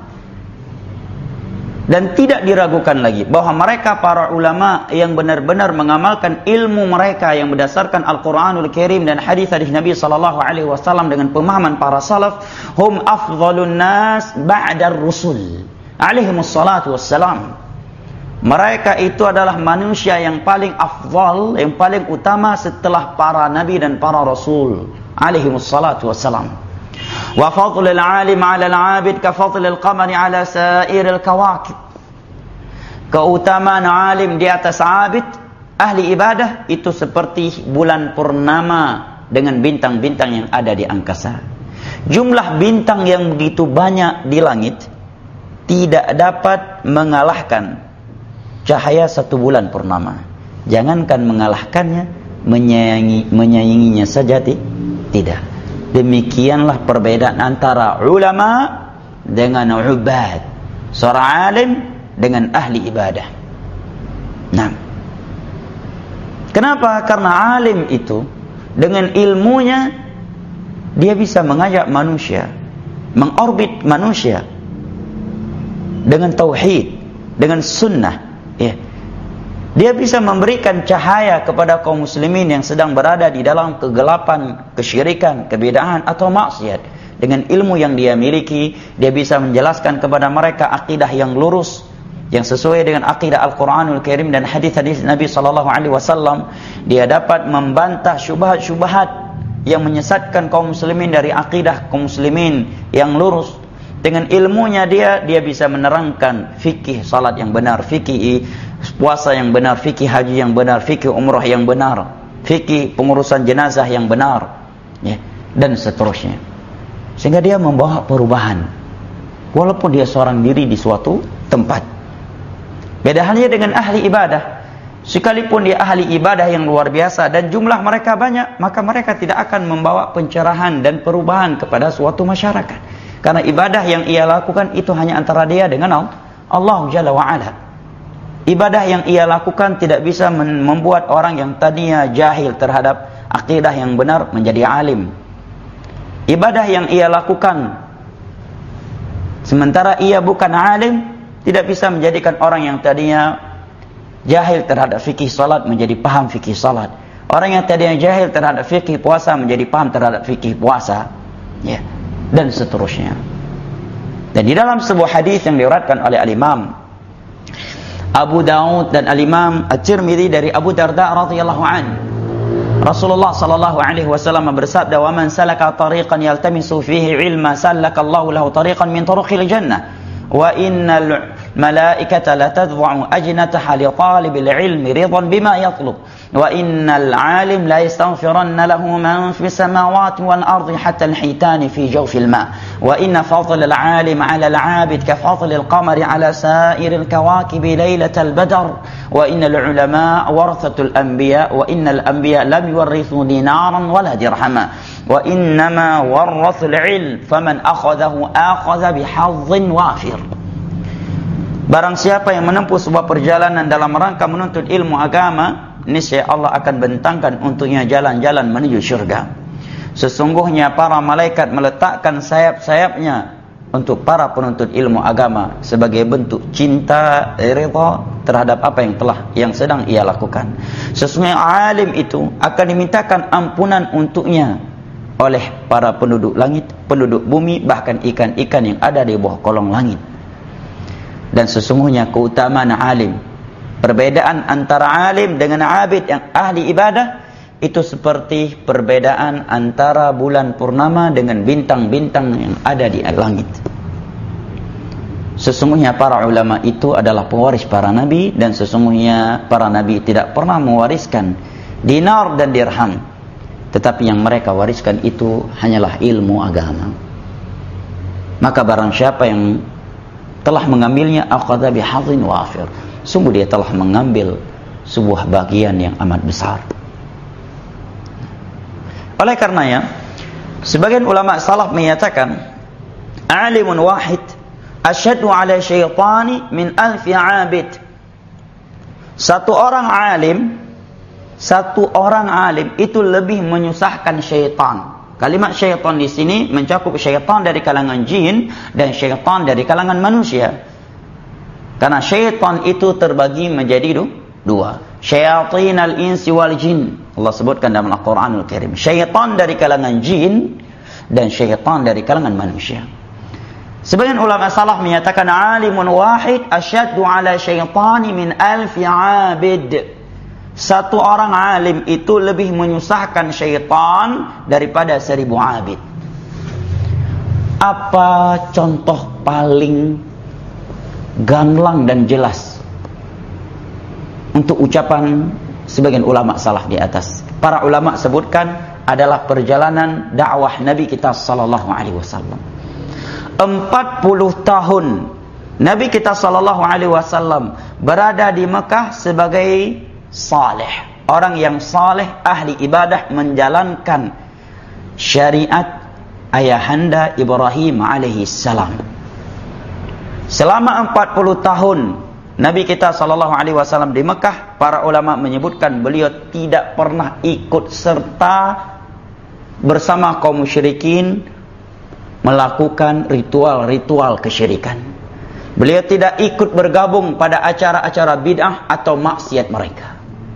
Dan tidak diragukan lagi bahwa mereka para ulama yang benar-benar mengamalkan ilmu mereka yang berdasarkan Al-Quranul Karim dan hadis-hadis Nabi sallallahu alaihi wasallam dengan pemahaman para salaf, hum afdhalun nas ba'da ar-rusul alaihimus salatu wassalam. Mereka itu adalah manusia yang paling afdal, yang paling utama setelah para nabi dan para rasul alaihimus salatu wassalam. Wa fadlul alim 'ala al-'abid ka fadlil qamari 'ala sa'iril kawakib. Keutamaan alim di atas abid, ahli ibadah, itu seperti bulan purnama dengan bintang-bintang yang ada di angkasa. Jumlah bintang yang begitu banyak di langit tidak dapat mengalahkan cahaya satu bulan purnama. Jangankan mengalahkannya, menyayangi, menyayanginya saja tidak. Demikianlah perbedaan antara ulama dengan ubad, seorang alim dengan ahli ibadah. Nah, kenapa? Karena alim itu dengan ilmunya dia bisa mengajak manusia, mengorbit manusia dengan tauhid, dengan sunnah. Ya. Dia bisa memberikan cahaya kepada kaum muslimin yang sedang berada di dalam kegelapan, kesyirikan, kebid'ahan atau maksiat. Dengan ilmu yang dia miliki, dia bisa menjelaskan kepada mereka akidah yang lurus, yang sesuai dengan akidah Al-Quranul Karim dan hadis-hadis Nabi sallallahu alaihi wasallam. Dia dapat membantah syubhat-syubhat yang menyesatkan kaum muslimin dari akidah kaum muslimin yang lurus. Dengan ilmunya dia, dia bisa menerangkan fikih salat yang benar, fikih puasa yang benar, fikih haji yang benar, fikih umrah yang benar, fikih pengurusan jenazah yang benar, ya, dan seterusnya. Sehingga dia membawa perubahan walaupun dia seorang diri di suatu tempat. Beda halnya dengan ahli ibadah. Sekalipun dia ahli ibadah yang luar biasa dan jumlah mereka banyak, maka mereka tidak akan membawa pencerahan dan perubahan kepada suatu masyarakat. Karena ibadah yang ia lakukan itu hanya antara dia dengan Allah Jalla wa'ala. Ibadah yang ia lakukan tidak bisa membuat orang yang tadinya jahil terhadap akidah yang benar menjadi alim. Ibadah yang ia lakukan sementara ia bukan alim tidak bisa menjadikan orang yang tadinya jahil terhadap fikih salat menjadi paham fikih salat. Orang yang tadinya jahil terhadap fikih puasa menjadi paham terhadap fikih puasa, ya, dan seterusnya. Dan di dalam sebuah hadis yang diriwayatkan oleh al-Imam Abu Daud dan al-Imam At-Tirmidzi dari Abu Darda radhiyallahu anhu, Rasulullah sallallahu alaihi wasallam bersabda, "Wa man salaka tariqan yaltamisu fihi ilma salakallahu lahu tariqan min turuqil jannah." Wa innal malaikata la tadfa'u ajnataha li talibil ilmi ridan bima yatlub wa innal alim la yastaghfiranna lahu man fis samawati wal ardi hatta al hitani fi jawfil ma wa inna fadla al alim 'ala al 'abid ka fadli al qamari 'ala sa'iril kawakibi lailatal badr wa innal ulama warathatul anbiya wa innal anbiya lam yuwarrithu dinaran wala dirhama wa innama warathul ilm faman akhadhahu akhadha bihazzin wafir. Barang siapa yang menempuh sebuah perjalanan dalam rangka menuntut ilmu agama, niscaya Allah akan bentangkan untuknya jalan-jalan menuju syurga. Sesungguhnya para malaikat meletakkan sayap-sayapnya untuk para penuntut ilmu agama sebagai bentuk cinta, ridha terhadap apa yang telah yang sedang ia lakukan. Sesungguhnya alim itu akan dimintakan ampunan untuknya oleh para penduduk langit, penduduk bumi, bahkan ikan-ikan yang ada di bawah kolong langit. Dan sesungguhnya keutamaan alim, perbedaan antara alim dengan abid yang ahli ibadah, itu seperti perbedaan antara bulan purnama dengan bintang-bintang yang ada di langit. Sesungguhnya para ulama itu adalah pewaris para nabi, dan sesungguhnya para nabi tidak pernah mewariskan dinar dan dirham, tetapi yang mereka wariskan itu hanyalah ilmu agama. Maka barang siapa yang telah mengambilnya, akhadha bihadzin wafir, sungguh dia telah mengambil sebuah bagian yang amat besar. Oleh karenanya, sebagian ulama salaf menyatakan, alimun wahid asyaddu ala syaitani min alfi abid. Satu orang alim Satu orang alim itu lebih menyusahkan syaitan. Kalimat syaitan di sini mencakup syaitan dari kalangan jin dan syaitan dari kalangan manusia. Karena syaitan itu terbagi menjadi dua. Syayatinal insi wal jin. Allah sebutkan dalam Al-Quranul Karim. Syaitan dari kalangan jin dan syaitan dari kalangan manusia. Sebagian ulama salaf menyatakan alimun wahid asyaddu ala syaitani min alfi abid. Satu orang alim itu lebih menyusahkan syaitan daripada seribu abid. Apa contoh paling gamblang dan jelas untuk ucapan sebagian ulama salaf di atas? Para ulama sebutkan adalah perjalanan dakwah Nabi kita sallallahu alaihi wasallam. empat puluh tahun Nabi kita sallallahu alaihi wasallam berada di Mekah sebagai saleh, orang yang saleh, ahli ibadah, menjalankan syariat ayahanda Ibrahim alaihi salam. Selama empat puluh tahun Nabi kita sallallahu alaihi wasallam di Mekah, para ulama menyebutkan beliau tidak pernah ikut serta bersama kaum musyrikin melakukan ritual-ritual kesyirikan. Beliau tidak ikut bergabung pada acara-acara bid'ah atau maksiat mereka.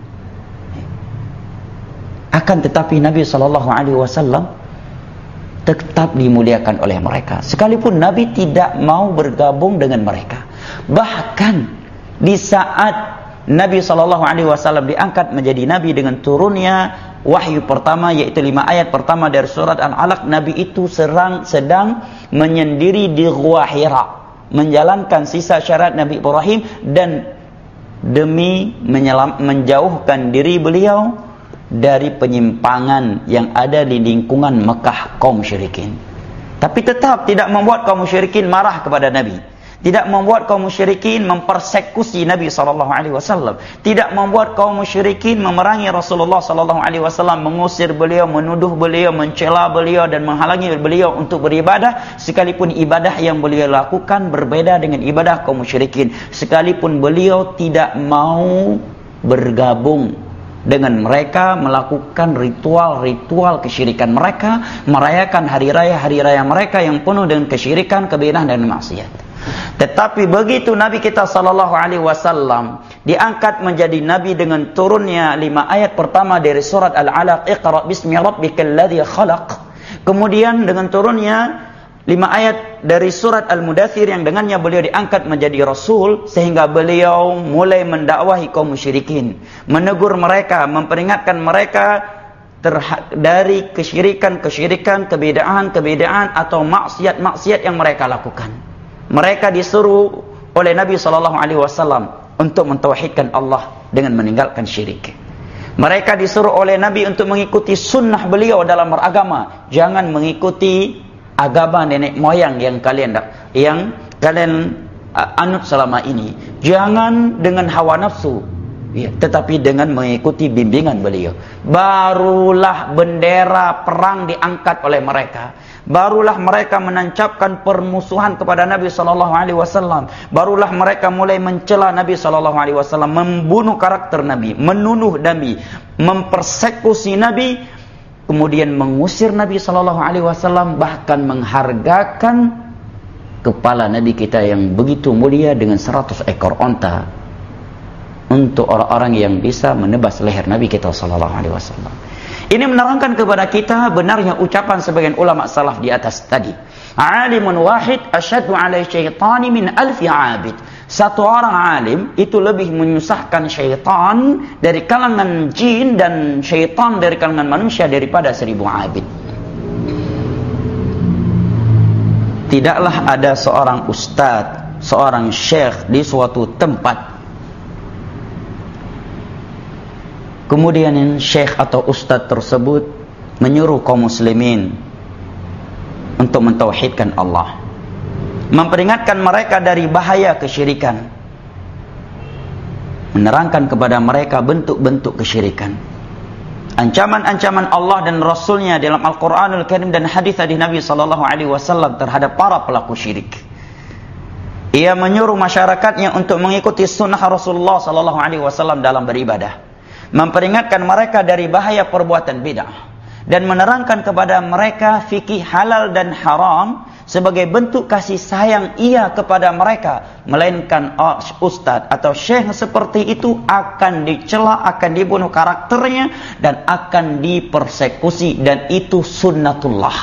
Akan tetapi Nabi sallallahu alaihi wasallam tetap dimuliakan oleh mereka, sekalipun Nabi tidak mau bergabung dengan mereka. Bahkan di saat Nabi sallallahu alaihi wasallam diangkat menjadi nabi dengan turunnya wahyu pertama, yaitu lima ayat pertama dari surat Al-Alaq, Nabi itu serang, sedang menyendiri di Gua Hira, menjalankan sisa syariat Nabi Ibrahim, dan demi menyelam, menjauhkan diri beliau dari penyimpangan yang ada di lingkungan Mekah kaum musyrikin. Tapi tetap tidak membuat kaum musyrikin marah kepada Nabi, tidak membuat kaum musyrikin mempersekusi Nabi sallallahu alaihi wasallam, tidak membuat kaum musyrikin memerangi Rasulullah sallallahu alaihi wasallam, mengusir beliau, menuduh beliau, mencela beliau dan menghalangi beliau untuk beribadah, sekalipun ibadah yang beliau lakukan berbeda dengan ibadah kaum musyrikin, sekalipun beliau tidak mau bergabung dengan mereka, melakukan ritual-ritual kesyirikan mereka, merayakan hari raya-hari raya mereka yang penuh dengan kesyirikan, kebidahan dan maksiat. Tetapi begitu Nabi kita sallallahu alaihi wasallam diangkat menjadi nabi dengan turunnya lima ayat pertama dari surat Al-Alaq, Iqra bismi rabbikal ladzi khalaq, kemudian dengan turunnya lima ayat dari surat Al-Mudaththir yang dengannya beliau diangkat menjadi rasul, sehingga beliau mulai mendakwahi kaum musyrikin, menegur mereka, memperingatkan mereka dari kesyirikan-kesyirikan, kebidaan-kebidaan atau maksiat-maksiat yang mereka lakukan. Mereka disuruh oleh Nabi sallallahu alaihi wasallam untuk mentauhidkan Allah dengan meninggalkan syirik. Mereka disuruh oleh Nabi untuk mengikuti sunnah beliau dalam beragama, jangan mengikuti agama nenek moyang yang kalian yang kalian uh, anut selama ini. Jangan dengan hawa nafsu, ya, tetapi dengan mengikuti bimbingan beliau. Barulah bendera perang diangkat oleh mereka. Barulah mereka menancapkan permusuhan kepada Nabi sallallahu alaihi wasallam. Barulah mereka mulai mencela Nabi sallallahu alaihi wasallam, membunuh karakter Nabi, menuduh Nabi, mempersekusi Nabi, kemudian mengusir Nabi sallallahu alaihi wasallam, bahkan menghargakan kepala Nabi kita yang begitu mulia dengan seratus ekor onta untuk orang-orang yang bisa menebas leher Nabi kita sallallahu alaihi wasallam. Ini menerangkan kepada kita benarnya ucapan sebagian ulama salaf di atas tadi. Alimun wahid asyaddu alai syaitani min alfi abid. Satu orang alim itu lebih menyusahkan syaitan dari kalangan jin dan syaitan dari kalangan manusia daripada seribu abid. Tidaklah ada seorang ustadz, seorang syekh di suatu tempat, kemudian syekh atau ustadz tersebut menyuruh kaum muslimin untuk mentauhidkan Allah, memperingatkan mereka dari bahaya kesyirikan, menerangkan kepada mereka bentuk-bentuk kesyirikan, ancaman-ancaman Allah dan Rasulnya dalam Al-Quranul Karim dan hadis-hadis Nabi sallallahu alaihi wasallam terhadap para pelaku syirik. Ia menyuruh masyarakatnya untuk mengikuti sunnah Rasulullah sallallahu alaihi wasallam dalam beribadah, memperingatkan mereka dari bahaya perbuatan bid'ah, dan menerangkan kepada mereka fikih halal dan haram sebagai bentuk kasih sayang ia kepada mereka. Melainkan ustadz atau syekh seperti itu akan dicela, akan dibunuh karakternya, dan akan dipersekusi, dan itu sunnatullah.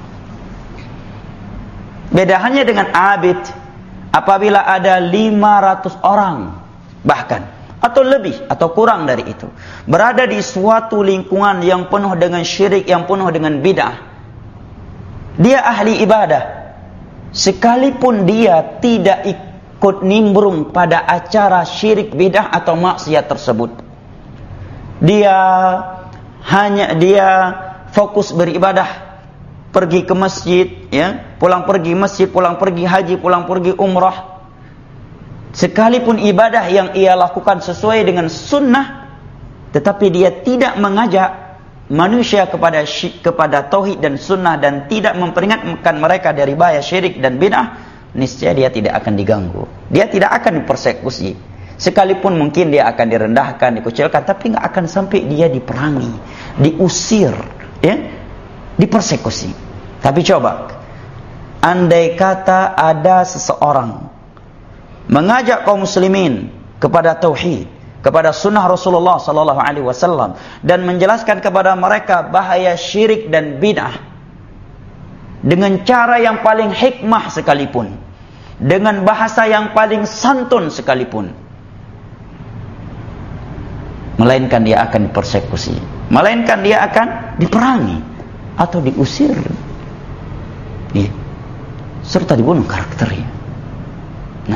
Beda hanya dengan abid, apabila ada lima ratus orang bahkan atau lebih atau kurang dari itu berada di suatu lingkungan yang penuh dengan syirik, yang penuh dengan bid'ah, dia ahli ibadah, sekalipun dia tidak ikut nimbrung pada acara syirik, bid'ah atau maksiat tersebut, dia hanya dia fokus beribadah, pergi ke masjid, ya, pulang pergi masjid, pulang pergi haji, pulang pergi umrah. Sekalipun ibadah yang ia lakukan sesuai dengan sunnah, tetapi dia tidak mengajak manusia kepada kepada tauhid dan sunnah, dan tidak memperingatkan mereka dari bahaya syirik dan bid'ah, niscaya dia tidak akan diganggu, dia tidak akan dipersekusi. Sekalipun mungkin dia akan direndahkan, dikucilkan, tapi nggak akan sampai dia diperangi, diusir, ya, dipersekusi. Tapi coba, andai kata ada seseorang mengajak kaum muslimin kepada tauhid, kepada sunnah Rasulullah sallallahu alaihi wasallam, dan menjelaskan kepada mereka bahaya syirik dan bid'ah dengan cara yang paling hikmah sekalipun, dengan bahasa yang paling santun sekalipun, melainkan dia akan dipersekusi. melainkan dia akan diperangi atau diusir, ya, serta dibunuh karakternya. Nah,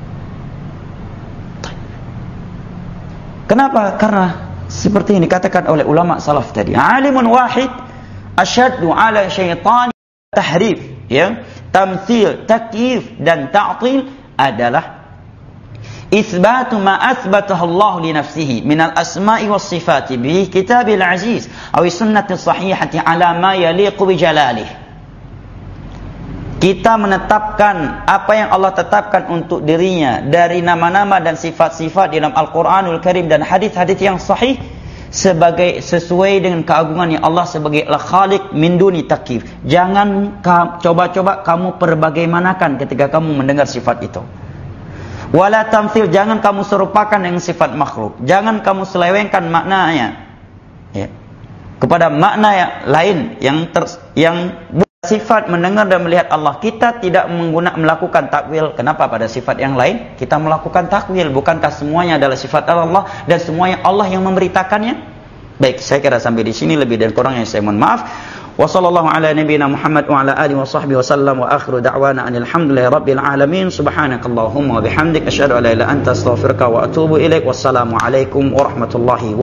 kenapa? Karena seperti yang dikatakan oleh ulama salaf tadi, alimun wahid asyaddu ala syaitan tahrif, ya, tamthil, takyif dan ta'til adalah isbatu ma asbatahu Allah li nafsihi min al-asma'i was sifati bi kitabil aziz aw sunnati sahihati ala ma yaliqu bi jalalih. Kita menetapkan apa yang Allah tetapkan untuk dirinya dari nama-nama dan sifat-sifat di dalam Al-Qur'anul Karim dan hadis-hadis yang sahih sebagai sesuai dengan keagungannya Allah sebagai Al-Khaliq min duni takyif. Jangan coba-coba kamu perbagaimanakan ketika kamu mendengar sifat itu. Wala tamthil, jangan kamu serupakan dengan sifat makhluk. Jangan kamu selewengkan maknanya, ya, kepada makna yang lain yang ter, yang sifat mendengar dan melihat Allah. Kita tidak menggunakan melakukan takwil. Kenapa pada sifat yang lain kita melakukan takwil? Bukankah semuanya adalah sifat Allah dan semuanya Allah yang memberitakannya? Baik, saya kira sampai di sini, lebih dan kurangnya saya mohon maaf. Wa sallallahu ala nabiyyina Muhammad wa ala alihi wa sahbihi wa sallam wa akhiru da'wana anil hamdulillahi rabbil alamin. Subhanakallahumma wa bihamdika asyhadu an la ilaha illa anta astaghfiruka wa atubu ilaik. Wassalamu alaikum warahmatullahi wabarakatuh.